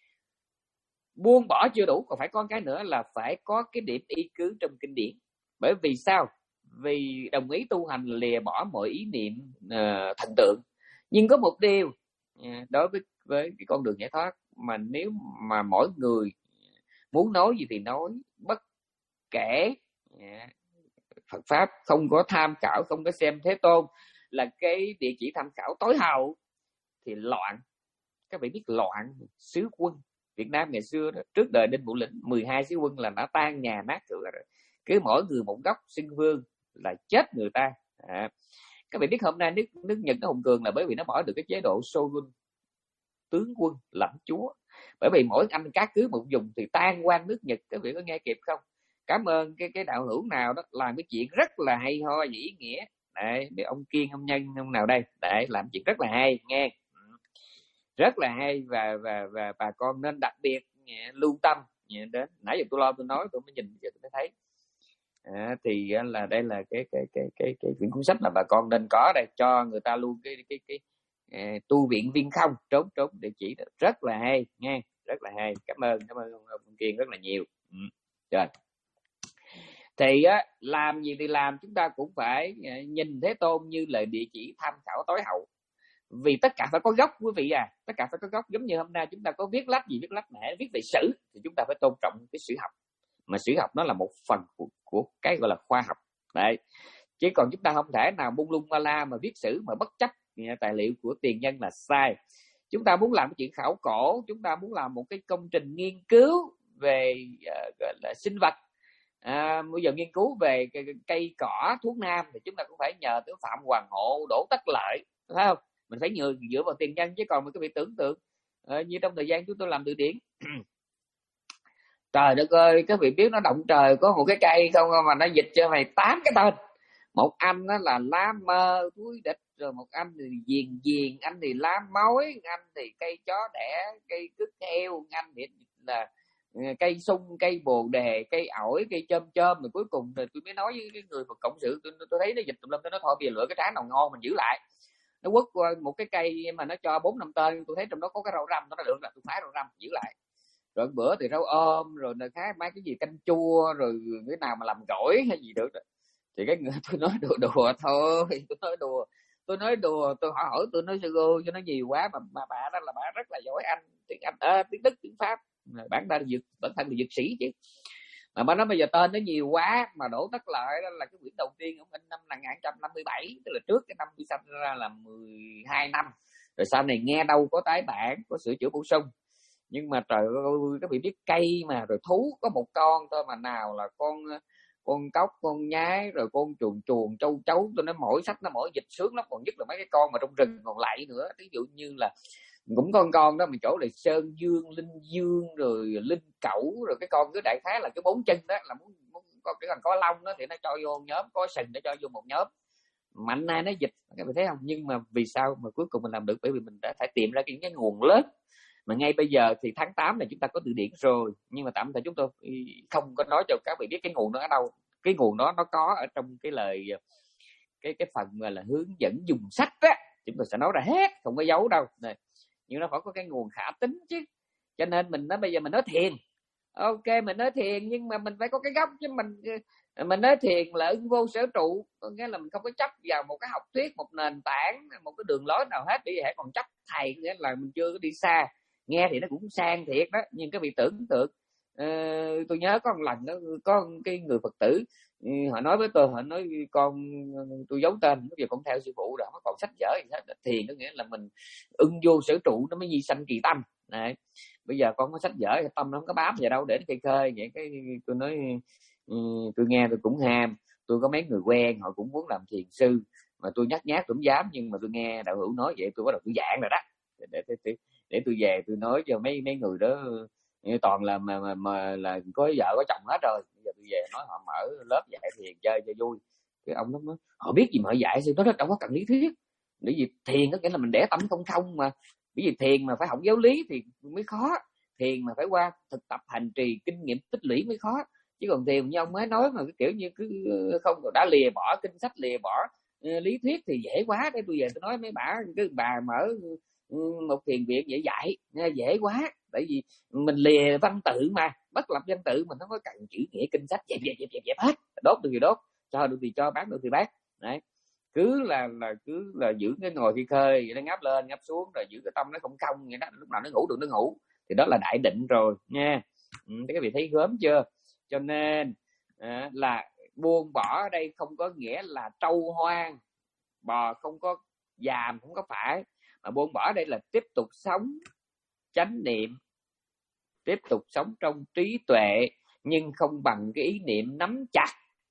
Speaker 4: buông bỏ chưa đủ, còn phải có cái nữa là phải có cái điểm y cứ trong kinh điển. Bởi vì sao? Vì đồng ý tu hành lìa bỏ mọi ý niệm uh, thần tượng, nhưng có một điều uh, đối với với cái con đường giải thoát, mà nếu mà mỗi người muốn nói gì thì nói, bất kể uh, Phật pháp không có tham khảo, không có xem Thế Tôn là cái địa chỉ tham khảo tối hậu, thì loạn. Các bạn biết loạn sứ quân Việt Nam ngày xưa đó, trước đời Đinh Bộ Lĩnh, mười hai sứ quân là đã tan nhà nát cửa rồi. Cứ mỗi người một góc xưng vương là chết người ta. À, các bạn biết hôm nay nước nước Nhật nó hùng cường là bởi vì nó bỏ được cái chế độ shogun, tướng quân lãnh chúa. Bởi vì mỗi anh cá cứ một vùng thì tan quan nước Nhật. Các vị có nghe kịp không? Cảm ơn cái cái đạo hữu nào đó làm cái chuyện rất là hay ho và ý nghĩa. Đấy, để ông Kiên, ông Nhân, ông nào đây, để làm chuyện rất là hay nghe, rất là hay, và và và bà con nên đặc biệt lưu tâm đến. Nãy giờ tôi lo tôi nói tôi mới nhìn giờ tôi mới thấy. À, thì là đây là cái cái cái cái cái quyển cuốn sách là bà con nên có đây, cho người ta luôn cái cái cái, cái uh, tu viện viên không trốn trốn địa chỉ đó. Rất là hay nghe, rất là hay. Cảm ơn cảm ơn ông Kiên rất là nhiều. Ừ. Rồi thì á, làm gì thì làm, chúng ta cũng phải nhìn Thế Tôn như là địa chỉ tham khảo tối hậu. Vì tất cả phải có gốc quý vị à, tất cả phải có gốc. Giống như hôm nay chúng ta có viết lách gì viết lách mẹ viết về sử, thì chúng ta phải tôn trọng cái sử học, mà sử học nó là một phần của, của cái gọi là khoa học. Đấy. Chứ còn chúng ta không thể nào bung lung ba la mà viết sử mà bất chấp tài liệu của tiền nhân là sai. Chúng ta muốn làm cái chuyện khảo cổ, chúng ta muốn làm một cái công trình nghiên cứu về uh, gọi là sinh vật, à, bây giờ nghiên cứu về cây, cây cỏ thuốc nam, thì chúng ta cũng phải nhờ tới Phạm Hoàng Hộ, Đỗ Tất Lợi, phải không? Mình phải nhờ dựa vào tiền nhân. Chứ còn mình có bị tưởng tượng uh, như trong thời gian chúng tôi làm từ điển trời đất ơi, các vị biết nó động trời có một cái cây không mà nó dịch cho mày tám cái tên. Một anh đó là lá mơ túi địch, rồi một anh thì diền diền, anh thì lá mối, anh thì cây chó đẻ, cây cứt heo, anh thì là cây sung, cây bồ đề, cây ổi, cây chôm chôm. Rồi cuối cùng rồi tôi mới nói với cái người Phật cộng sự, tôi, tôi thấy nó dịch tùm lum, nó thôi bây giờ lựa cái trái nào ngon mình giữ lại. Nó quất qua một cái cây mà nó cho bốn năm tên, tôi thấy trong đó có cái rau răm, nó được là tôi phá rau răm giữ lại. Rồi bữa thì rau ôm, rồi là khác mấy cái gì canh chua, rồi cái nào mà làm gỏi hay gì được. Thì cái người tôi nói đùa đùa thôi, tôi nói đùa, tôi nói đùa, tôi hỏi hỏi tôi nói sư cô cho nó nhiều quá, mà mà bà đó là bà rất là giỏi Anh, tiếng Anh, à, tiếng Đức, tiếng Pháp, bản thân dược, bản thân là dược sĩ chứ. Mà bà nói bây giờ tên nó nhiều quá, mà Đỗ Tất Lợi đó là cái quyển đầu tiên ông in năm một nghìn chín trăm năm mươi bảy, tức là trước cái năm tôi sanh ra là mười hai năm. Rồi sau này nghe đâu có tái bản, có sửa chữa bổ sung. Nhưng mà trời ơi, các vị biết cây mà, rồi thú có một con thôi mà, nào là con con cóc, con nhái, rồi con chuồn chuồn, châu chấu, tôi nói mỗi sách nó mỗi dịch sướng lắm. Còn nhất là mấy cái con mà trong rừng còn lại nữa, ví dụ như là cũng con con đó, mình chỗ là Sơn Dương, Linh Dương, rồi Linh Cẩu, rồi cái con cứ đại khái là cái bốn chân đó, là muốn, muốn con cái còn có lông đó thì nó cho vô nhóm, có sừng nó cho vô một nhóm. Mạnh nay nó dịch, các bạn thấy không? Nhưng mà vì sao mà cuối cùng mình làm được? Bởi vì mình đã phải tìm ra những cái nguồn lớn. Mà ngay bây giờ thì tháng tám này chúng ta có từ điển rồi, nhưng mà tạm thời chúng tôi không có nói cho các bạn biết cái nguồn đó ở đâu. Cái nguồn đó nó có ở trong cái lời, cái cái phần mà là hướng dẫn dùng sách á, chúng tôi sẽ nói ra hết, không có giấu đâu này. Nhưng nó phải có cái nguồn khả tín chứ. Cho nên mình nói bây giờ mình nói thiền, ok mình nói thiền, nhưng mà mình phải có cái gốc chứ. Mình mình nói thiền là ưng vô sở trụ, có nghĩa là mình không có chấp vào một cái học thuyết, một nền tảng, một cái đường lối nào hết. Bởi vì hãy còn chấp thầy, nghĩa là mình chưa có đi xa. Nghe thì nó cũng sang thiệt đó, nhưng cái vị tưởng tượng, ờ, tôi nhớ có một lần đó, có cái người Phật tử họ nói với tôi, họ nói con tôi giấu tên, bây giờ con theo sư phụ rồi, nó còn sách vở gì hết. Thiền có nghĩa là mình ưng vô sở trụ, nó mới di sanh kỳ tâm này. Bây giờ con có sách vở, tâm nó không có bám vào đâu để nó khơi khơi vậy. Cái tôi nói tôi nghe tôi cũng ham, tôi có mấy người quen họ cũng muốn làm thiền sư, mà tôi nhắc nhát tôi không dám. Nhưng mà tôi nghe đạo hữu nói vậy, tôi bắt đầu tôi giảng rồi đó, để, để, để, để tôi về tôi nói cho mấy mấy người đó toàn là mà, mà, mà là có vợ có chồng hết rồi. Bây giờ tôi về nói họ mở lớp dạy thiền chơi cho vui. Cái ông nó nói họ biết gì mà họ dạy, sao nó đâu có cần lý thuyết. Bởi vì thiền có nghĩa là mình để tâm không không mà. Bởi vì thiền mà phải học giáo lý thì mới khó, thiền mà phải qua thực tập hành trì kinh nghiệm tích lũy mới khó. Chứ còn thiền như ông mới nói mà cái kiểu như cứ không đã lìa bỏ kinh sách, lìa bỏ lý thuyết thì dễ quá. Để bây giờ tôi nói mấy bà, cái bà mở một thiền viện dễ dạy dễ quá. Tại vì mình lìa văn tự mà, bất lập văn tự, mình không có cần chữ nghĩa kinh sách dẹp dẹp dẹp dẹp, dẹp hết. Đốt được thì đốt, cho được thì cho, bán được thì bán. Đấy, cứ là là cứ là giữ cái ngồi khi khơi nó ngáp lên ngáp xuống, rồi giữ cái tâm nó không không vậy đó, lúc nào nó ngủ được nó ngủ, thì đó là đại định rồi nha. Ừ, các vị thấy gớm chưa? Cho nên à, là buông bỏ ở đây không có nghĩa là trâu hoang bò không có dàm, không có phải, mà buông bỏ đây là tiếp tục sống chánh niệm, tiếp tục sống trong trí tuệ, nhưng không bằng cái ý niệm nắm chặt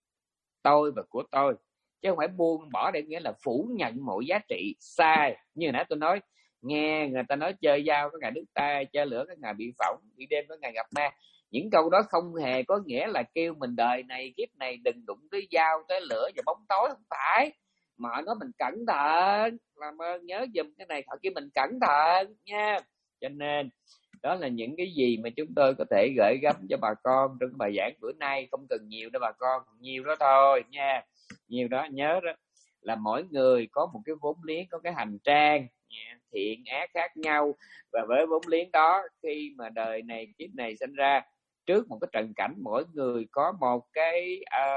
Speaker 4: tôi và của tôi. Chứ không phải buông bỏ đây nghĩa là phủ nhận mọi giá trị. Sai. Như hồi nãy tôi nói, nghe người ta nói chơi dao có ngày đứt tay, chơi lửa có ngày bị phỏng, bị đêm có ngày gặp ma. Những câu đó không hề có nghĩa là kêu mình đời này kiếp này đừng đụng tới dao, tới lửa và bóng tối, không phải. Mà họ nói mình cẩn thận, làm ơn nhớ giùm cái này, họ kêu mình cẩn thận nha. Cho nên đó là những cái gì mà chúng tôi có thể gửi gắm cho bà con trong bài giảng bữa nay. Không cần nhiều đâu bà con, nhiều đó thôi nha. Nhiều đó, nhớ đó là mỗi người có một cái vốn liếng, có cái hành trang thiện ác khác nhau. Và với vốn liếng đó, khi mà đời này kiếp này sinh ra, trước một cái trận cảnh, mỗi người có một cái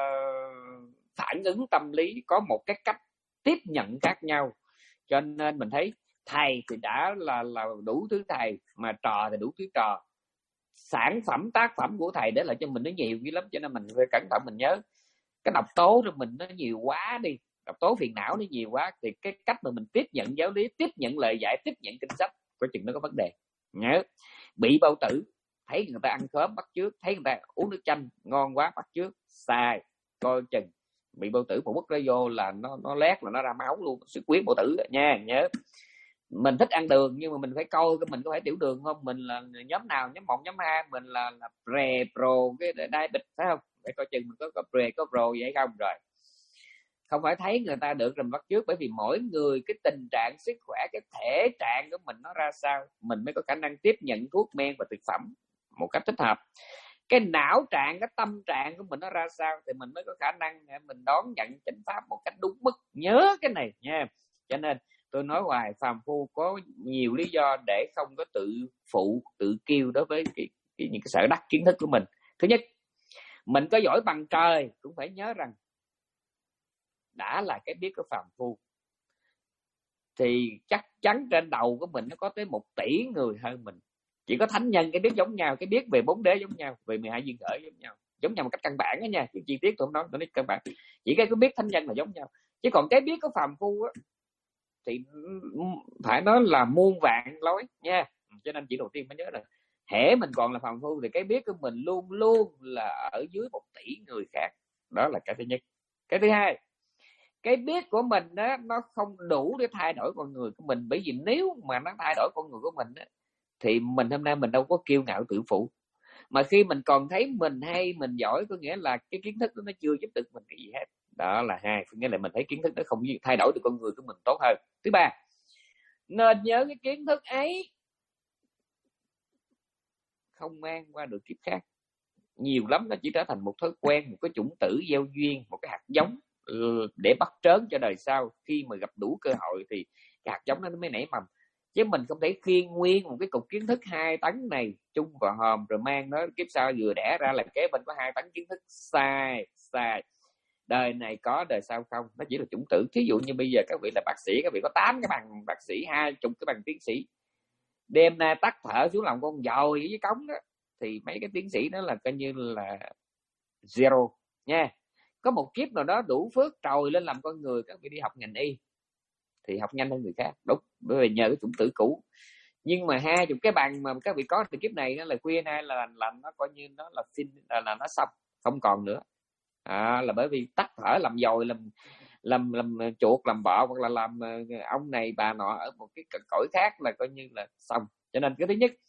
Speaker 4: uh, phản ứng tâm lý, có một cái cách tiếp nhận khác nhau. Cho nên mình thấy thầy thì đã là, là đủ thứ thầy, mà trò thì đủ thứ trò. Sản phẩm tác phẩm của thầy để lại cho mình nó nhiều dữ lắm. Cho nên mình phải cẩn thận, mình nhớ cái độc tố của mình nó nhiều quá đi, độc tố phiền não nó nhiều quá, thì cái cách mà mình tiếp nhận giáo lý, tiếp nhận lời dạy, tiếp nhận kinh sách, có chừng nó có vấn đề. Nhớ, bị bao tử, thấy người ta ăn khóm bắt chước, thấy người ta uống nước chanh ngon quá bắt chước, sai. Coi chừng bị bao tử, một bút nó vô là nó nó lét là nó ra máu luôn, xuất huyết bao tử nha. Nhớ, mình thích ăn đường nhưng mà mình phải coi mình có phải tiểu đường không, mình là nhóm nào, nhóm một, nhóm hai, mình là, là pre pro cái diabetes phải không, phải coi chừng mình có có pre có pro vậy không. Rồi không phải thấy người ta được rồi bắt chước, bởi vì mỗi người cái tình trạng sức khỏe, cái thể trạng của mình nó ra sao, mình mới có khả năng tiếp nhận thuốc men và thực phẩm một cách thích hợp. Cái não trạng, cái tâm trạng của mình nó ra sao thì mình mới có khả năng mình đón nhận chánh pháp một cách đúng mức. Nhớ cái này nha. Cho nên tôi nói hoài, phàm phu có nhiều lý do để không có tự phụ, tự kiêu đối với cái, cái, những cái sở đắc kiến thức của mình. Thứ nhất, mình có giỏi bằng trời cũng phải nhớ rằng đã là cái biết của phàm phu thì chắc chắn trên đầu của mình nó có tới một tỷ người hơn mình. Chỉ có thánh nhân cái biết giống nhau, cái biết về bốn đế giống nhau, về mười hai duyên khởi giống nhau, giống nhau một cách căn bản đó nha. Cái chi tiết tôi không nói, tôi nói căn bản. Chỉ cái biết thánh nhân là giống nhau. Chứ còn cái biết của phàm phu á thì phải nói là muôn vạn lối nha. Cho nên chỉ đầu tiên phải nhớ là hễ mình còn là phàm phu thì cái biết của mình luôn luôn là ở dưới một tỷ người khác. Đó là cái thứ nhất. Cái thứ hai, cái biết của mình đó, nó không đủ để thay đổi con người của mình. Bởi vì nếu mà nó thay đổi con người của mình đó, thì mình hôm nay mình đâu có kiêu ngạo tự phụ. Mà khi mình còn thấy mình hay, mình giỏi, có nghĩa là cái kiến thức đó nó chưa giúp được mình cái gì hết. Đó là hai, nghĩa là mình thấy kiến thức nó không thay đổi được con người của mình tốt hơn. Thứ ba, nên nhớ cái kiến thức ấy không mang qua được kiếp khác. Nhiều lắm nó chỉ trở thành một thói quen, một cái chủng tử gieo duyên, một cái hạt giống để bắt trớn cho đời sau. Khi mà gặp đủ cơ hội thì cái hạt giống đó nó mới nảy mầm. Chứ mình không thể khiêng nguyên một cái cục kiến thức hai tấn này chung vào hòm rồi mang nó kiếp sau vừa đẻ ra là kế bên có hai tấn kiến thức. Sai, sai. Đời này có, đời sau không. Nó chỉ là chủng tử. Thí dụ như bây giờ các vị là bác sĩ, các vị có tám cái bằng bác sĩ, hai chục cái bằng tiến sĩ. Đêm nay tắt thở xuống lòng con dồi với cống đó, thì mấy cái tiến sĩ đó là coi như là zero nha. Có một kiếp nào đó đủ phước trồi lên làm con người, các vị đi học ngành y thì học nhanh hơn người khác. Đúng, bởi vì nhờ cái chủng tử cũ. Nhưng mà hai chục cái bằng mà các vị có từ kiếp này nó là khuyên hay là làm nó coi như nó là xin là, là nó xong, không còn nữa. À, là bởi vì tắt thở làm dồi, làm làm làm chuột, làm bọ, hoặc là làm ông này bà nọ ở một cái cõi khác là coi như là xong. Cho nên cái thứ nhất,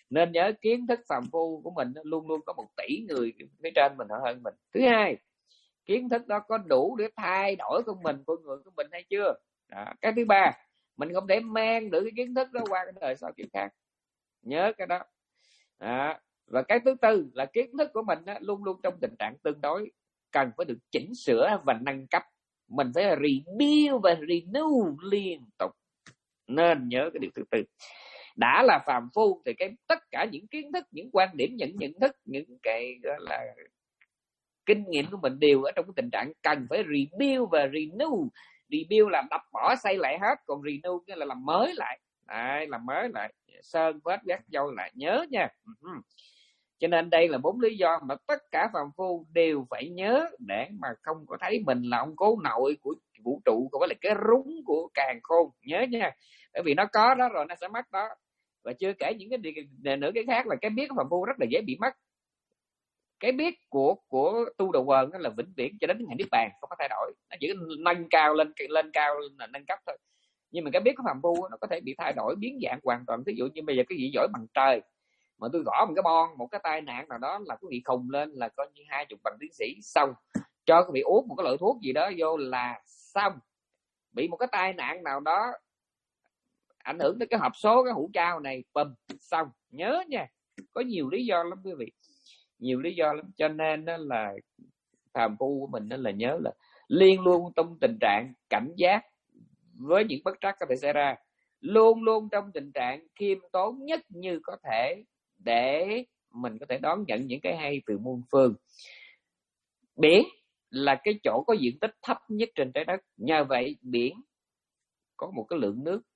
Speaker 4: Nên nhớ kiến thức phàm phu của mình luôn luôn có một tỷ người phía trên mình hơn mình. Thứ hai, kiến thức đó có đủ để thay đổi con mình, con người của mình hay chưa? Đó. Cái thứ ba, mình không thể mang được cái kiến thức đó qua cái đời sau kiểu khác. Nhớ cái đó. Đó. Và cái thứ tư là kiến thức của mình đó, luôn luôn trong tình trạng tương đối, cần phải được chỉnh sửa và nâng cấp. Mình phải rebuild và renew liên tục. Nên nhớ cái điều thứ tư. Đã là phàm phu thì cái tất cả những kiến thức, những quan điểm, những nhận thức, những cái gọi là kinh nghiệm của mình đều ở trong cái tình trạng cần phải rebuild và renew. Rebuild là đập bỏ xây lại hết, còn renew nghĩa là làm mới lại. Đấy, làm mới lại, sơn vết gác dâu lại. Nhớ nha. Uh-huh. Cho nên đây là bốn lý do mà tất cả phàm phu đều phải nhớ để mà không có thấy mình là ông cố nội của vũ trụ, không phải là cái rúng của càn khôn. Nhớ nha. Bởi vì nó có đó rồi nó sẽ mất đó. Và chưa kể những cái điều nữa, cái khác là cái biết của phàm phu rất là dễ bị mất. Cái biết của của tu đầu quần là vĩnh viễn cho đến ngày niết bàn, không có thay đổi. Nó chỉ nâng cao lên lên cao là nâng cấp thôi. Nhưng mà cái biết của phàm phu nó có thể bị thay đổi, biến dạng hoàn toàn. Ví dụ như bây giờ cái gì giỏi bằng trời mà tôi gõ một cái bon, một cái tai nạn nào đó là có bị khùng lên là coi như hai chục bằng tiến sĩ xong. Cho cái bị uống một cái loại thuốc gì đó vô là xong. Bị một cái tai nạn nào đó ảnh hưởng tới cái hộp số, cái hũ trao này, bùm, xong. Nhớ nha, có nhiều lý do lắm quý vị, nhiều lý do lắm. Cho nên đó là phàm phu của mình đó là nhớ là liên luôn trong tình trạng cảnh giác với những bất trắc có thể xảy ra, luôn luôn trong tình trạng khiêm tốn nhất như có thể để mình có thể đón nhận những cái hay từ muôn phương. Biển là cái chỗ có diện tích thấp nhất trên trái đất, nhờ vậy biển có một cái lượng nước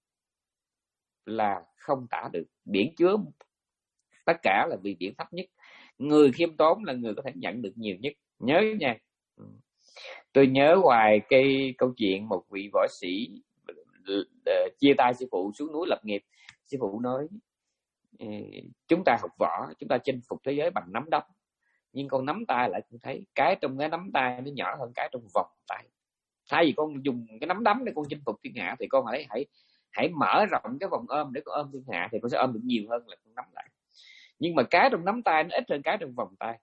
Speaker 4: là không tả được. Biển chứa tất cả là vì biển thấp nhất. Người khiêm tốn là người có thể nhận được nhiều nhất. Nhớ nha. Tôi nhớ hoài cái câu chuyện một vị võ sĩ chia tay sư phụ xuống núi lập nghiệp. Sư phụ nói chúng ta học võ, chúng ta chinh phục thế giới bằng nắm đấm, nhưng con nắm tay lại cũng thấy cái trong cái nắm tay nó nhỏ hơn cái trong vòng tay. Thay vì con dùng cái nắm đấm để con chinh phục thiên hạ thì con hãy hãy hãy mở rộng cái vòng ôm để con ôm thiên hạ, thì con sẽ ôm được nhiều hơn là con nắm lại. Nhưng mà cái trong nắm tay nó ít hơn cái trong vòng tay,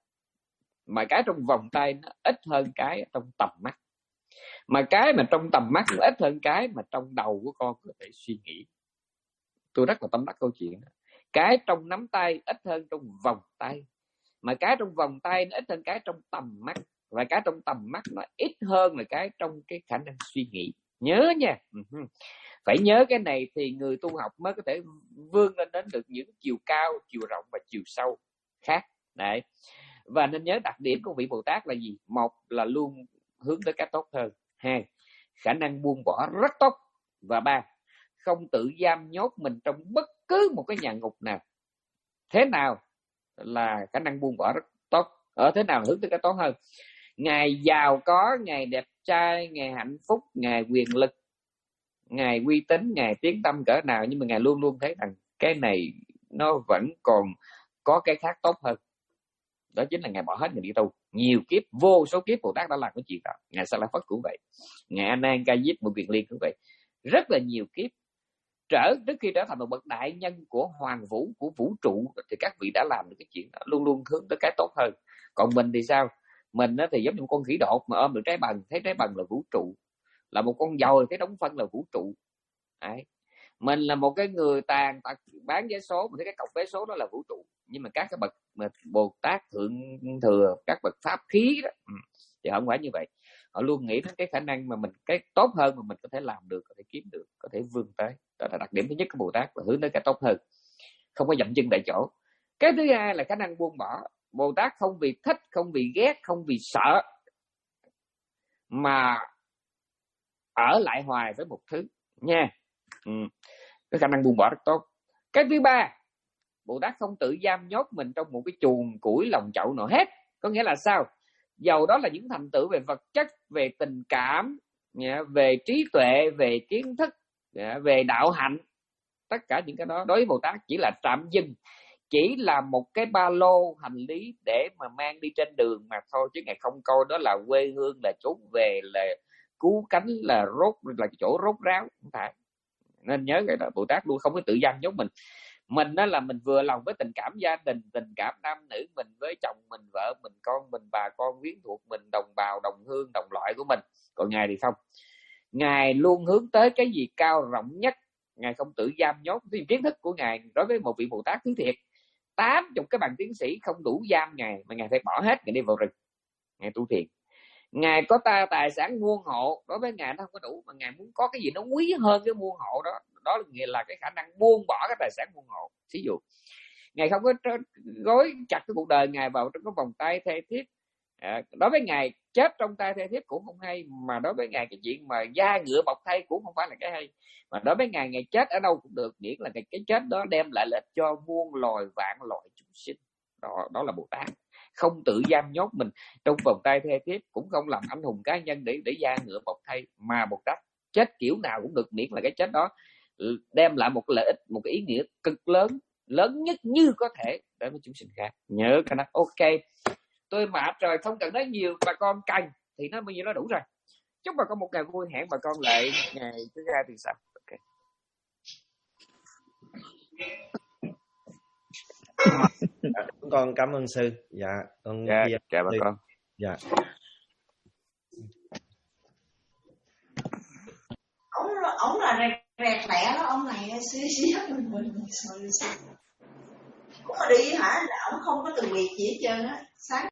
Speaker 4: mà cái trong vòng tay nó ít hơn cái trong tầm mắt, mà cái mà trong tầm mắt nó ít hơn cái mà trong đầu của con có thể suy nghĩ. Tôi rất là tâm đắc câu chuyện đó. Cái trong nắm tay ít hơn trong vòng tay, mà cái trong vòng tay nó ít hơn cái trong tầm mắt, và cái trong tầm mắt nó ít hơn là cái trong cái khả năng suy nghĩ. Nhớ nha. Phải nhớ cái này thì người tu học mới có thể vươn lên đến được những chiều cao, chiều rộng và chiều sâu khác. Đấy. Và nên nhớ đặc điểm của vị Bồ Tát là gì? Một là luôn hướng tới cái tốt hơn. Hai, khả năng buông bỏ rất tốt. Và ba, không tự giam nhốt mình trong bất cứ một cái nhà ngục nào. Thế nào là khả năng buông bỏ rất tốt? Ở thế nào là hướng tới cái tốt hơn? Ngài giàu có, Ngài đẹp trai, Ngài hạnh phúc, Ngài quyền lực, Ngài uy tín, Ngài tiếng tâm cỡ nào, nhưng mà Ngài luôn luôn thấy rằng cái này nó vẫn còn có cái khác tốt hơn. Đó chính là Ngài bỏ hết người đi tu. Nhiều kiếp, vô số kiếp Bồ Tát đã làm cái chuyện đó. Ngài Sa La Phất cũng vậy, Ngài A Nan Ca Diếp Một Kiền Liên cũng vậy. Rất là nhiều kiếp trở trước khi trở thành một bậc đại nhân của hoàng vũ, của vũ trụ, thì các vị đã làm được cái chuyện đó, luôn luôn hướng tới cái tốt hơn. Còn mình thì sao? Mình thì giống như một con khỉ đột mà ôm được trái bần, thấy trái bần là vũ trụ, là một con dồi thấy đống phân là vũ trụ. Đấy. Mình là một cái người tàn tật bán vé số, mình thấy cái cọc vé số đó là vũ trụ. Nhưng mà các cái bậc mà Bồ Tát thượng thừa, các bậc pháp khí đó, thì không phải như vậy. Họ luôn nghĩ đến cái khả năng mà mình, cái tốt hơn mà mình có thể làm được, có thể kiếm được, có thể vươn tới. Đó là đặc điểm thứ nhất của Bồ Tát, là hướng tới cái tốt hơn, không có dậm chân tại chỗ. Cái thứ hai là khả năng buông bỏ. Bồ Tát không vì thích, không vì ghét, không vì sợ mà ở lại hoài với một thứ nha. Ừ. Cái khả năng buông bỏ rất tốt. Cái thứ ba, Bồ Tát không tự giam nhốt mình trong một cái chuồng củi lồng chậu nào hết. Có nghĩa là sao? Dầu đó là những thành tựu về vật chất, về tình cảm, về trí tuệ, về kiến thức, về đạo hạnh, tất cả những cái đó đối với Bồ Tát chỉ là trạm dừng, chỉ là một cái ba lô hành lý để mà mang đi trên đường mà thôi, chứ Ngài không coi đó là quê hương, là chốn về, là cứu cánh, là rốt, là chỗ rốt ráo. Không phải. Nên nhớ cái đó, Bồ Tát luôn không có tự giam nhốt mình. Mình đó là mình vừa lòng với tình cảm gia đình, tình cảm nam nữ mình với chồng mình, vợ mình, con mình, bà con quyến thuộc mình, đồng bào, đồng hương, đồng loại của mình. Còn Ngài thì không. Ngài luôn hướng tới cái gì cao rộng nhất. Ngài không tự giam nhốt. Vì kiến thức của Ngài đối với một vị Bồ Tát thứ thiệt, tám mươi cái bằng tiến sĩ không đủ giam Ngài, mà Ngài phải bỏ hết, Ngài đi vào rừng, Ngài tu thiền. Ngài có ta tài sản muôn hộ, đối với Ngài nó không có đủ, mà Ngài muốn có cái gì nó quý hơn cái muôn hộ đó. Đó là nghĩa là cái khả năng buông bỏ cái tài sản muôn hộ. Ví dụ Ngài không có gối chặt cái cuộc đời Ngài vào trong cái vòng tay thê thiếp. À, đối với Ngài chết trong tay thê thiếp cũng không hay, mà đối với Ngài cái chuyện mà da ngựa bọc thây cũng không phải là cái hay. Mà đối với Ngài, Ngài chết ở đâu cũng được, miễn là cái, cái chết đó đem lại lợi ích cho muôn loài vạn loài chúng sinh. Đó, đó là Bồ Tát. Không tự giam nhốt mình trong vòng tay thê thiếp, cũng không làm anh hùng cá nhân để để da ngựa bọc thây, mà Bồ Tát chết kiểu nào cũng được, miễn là cái chết đó đem lại một lợi ích, một cái ý nghĩa cực lớn, lớn nhất như có thể đối với chúng sinh khác. Nhớ cái đó. Ok, tôi mệt rồi, không cần nói nhiều, bà con cần thì nó bao nhiêu nó đủ rồi. Chúc bà con một ngày vui, hẹn bà con lại ngày thứ hai tuần sau. Ok.
Speaker 1: Con cảm ơn sư. Dạ, con
Speaker 4: dạ, chào bà con.
Speaker 1: Dạ.
Speaker 5: Ông ông là rẹt rẹt lẹ đó, ông này xí xí mình mình mình. Cũng mà đi hả? Ông không có từ biệt gì hết trơn á. Sáng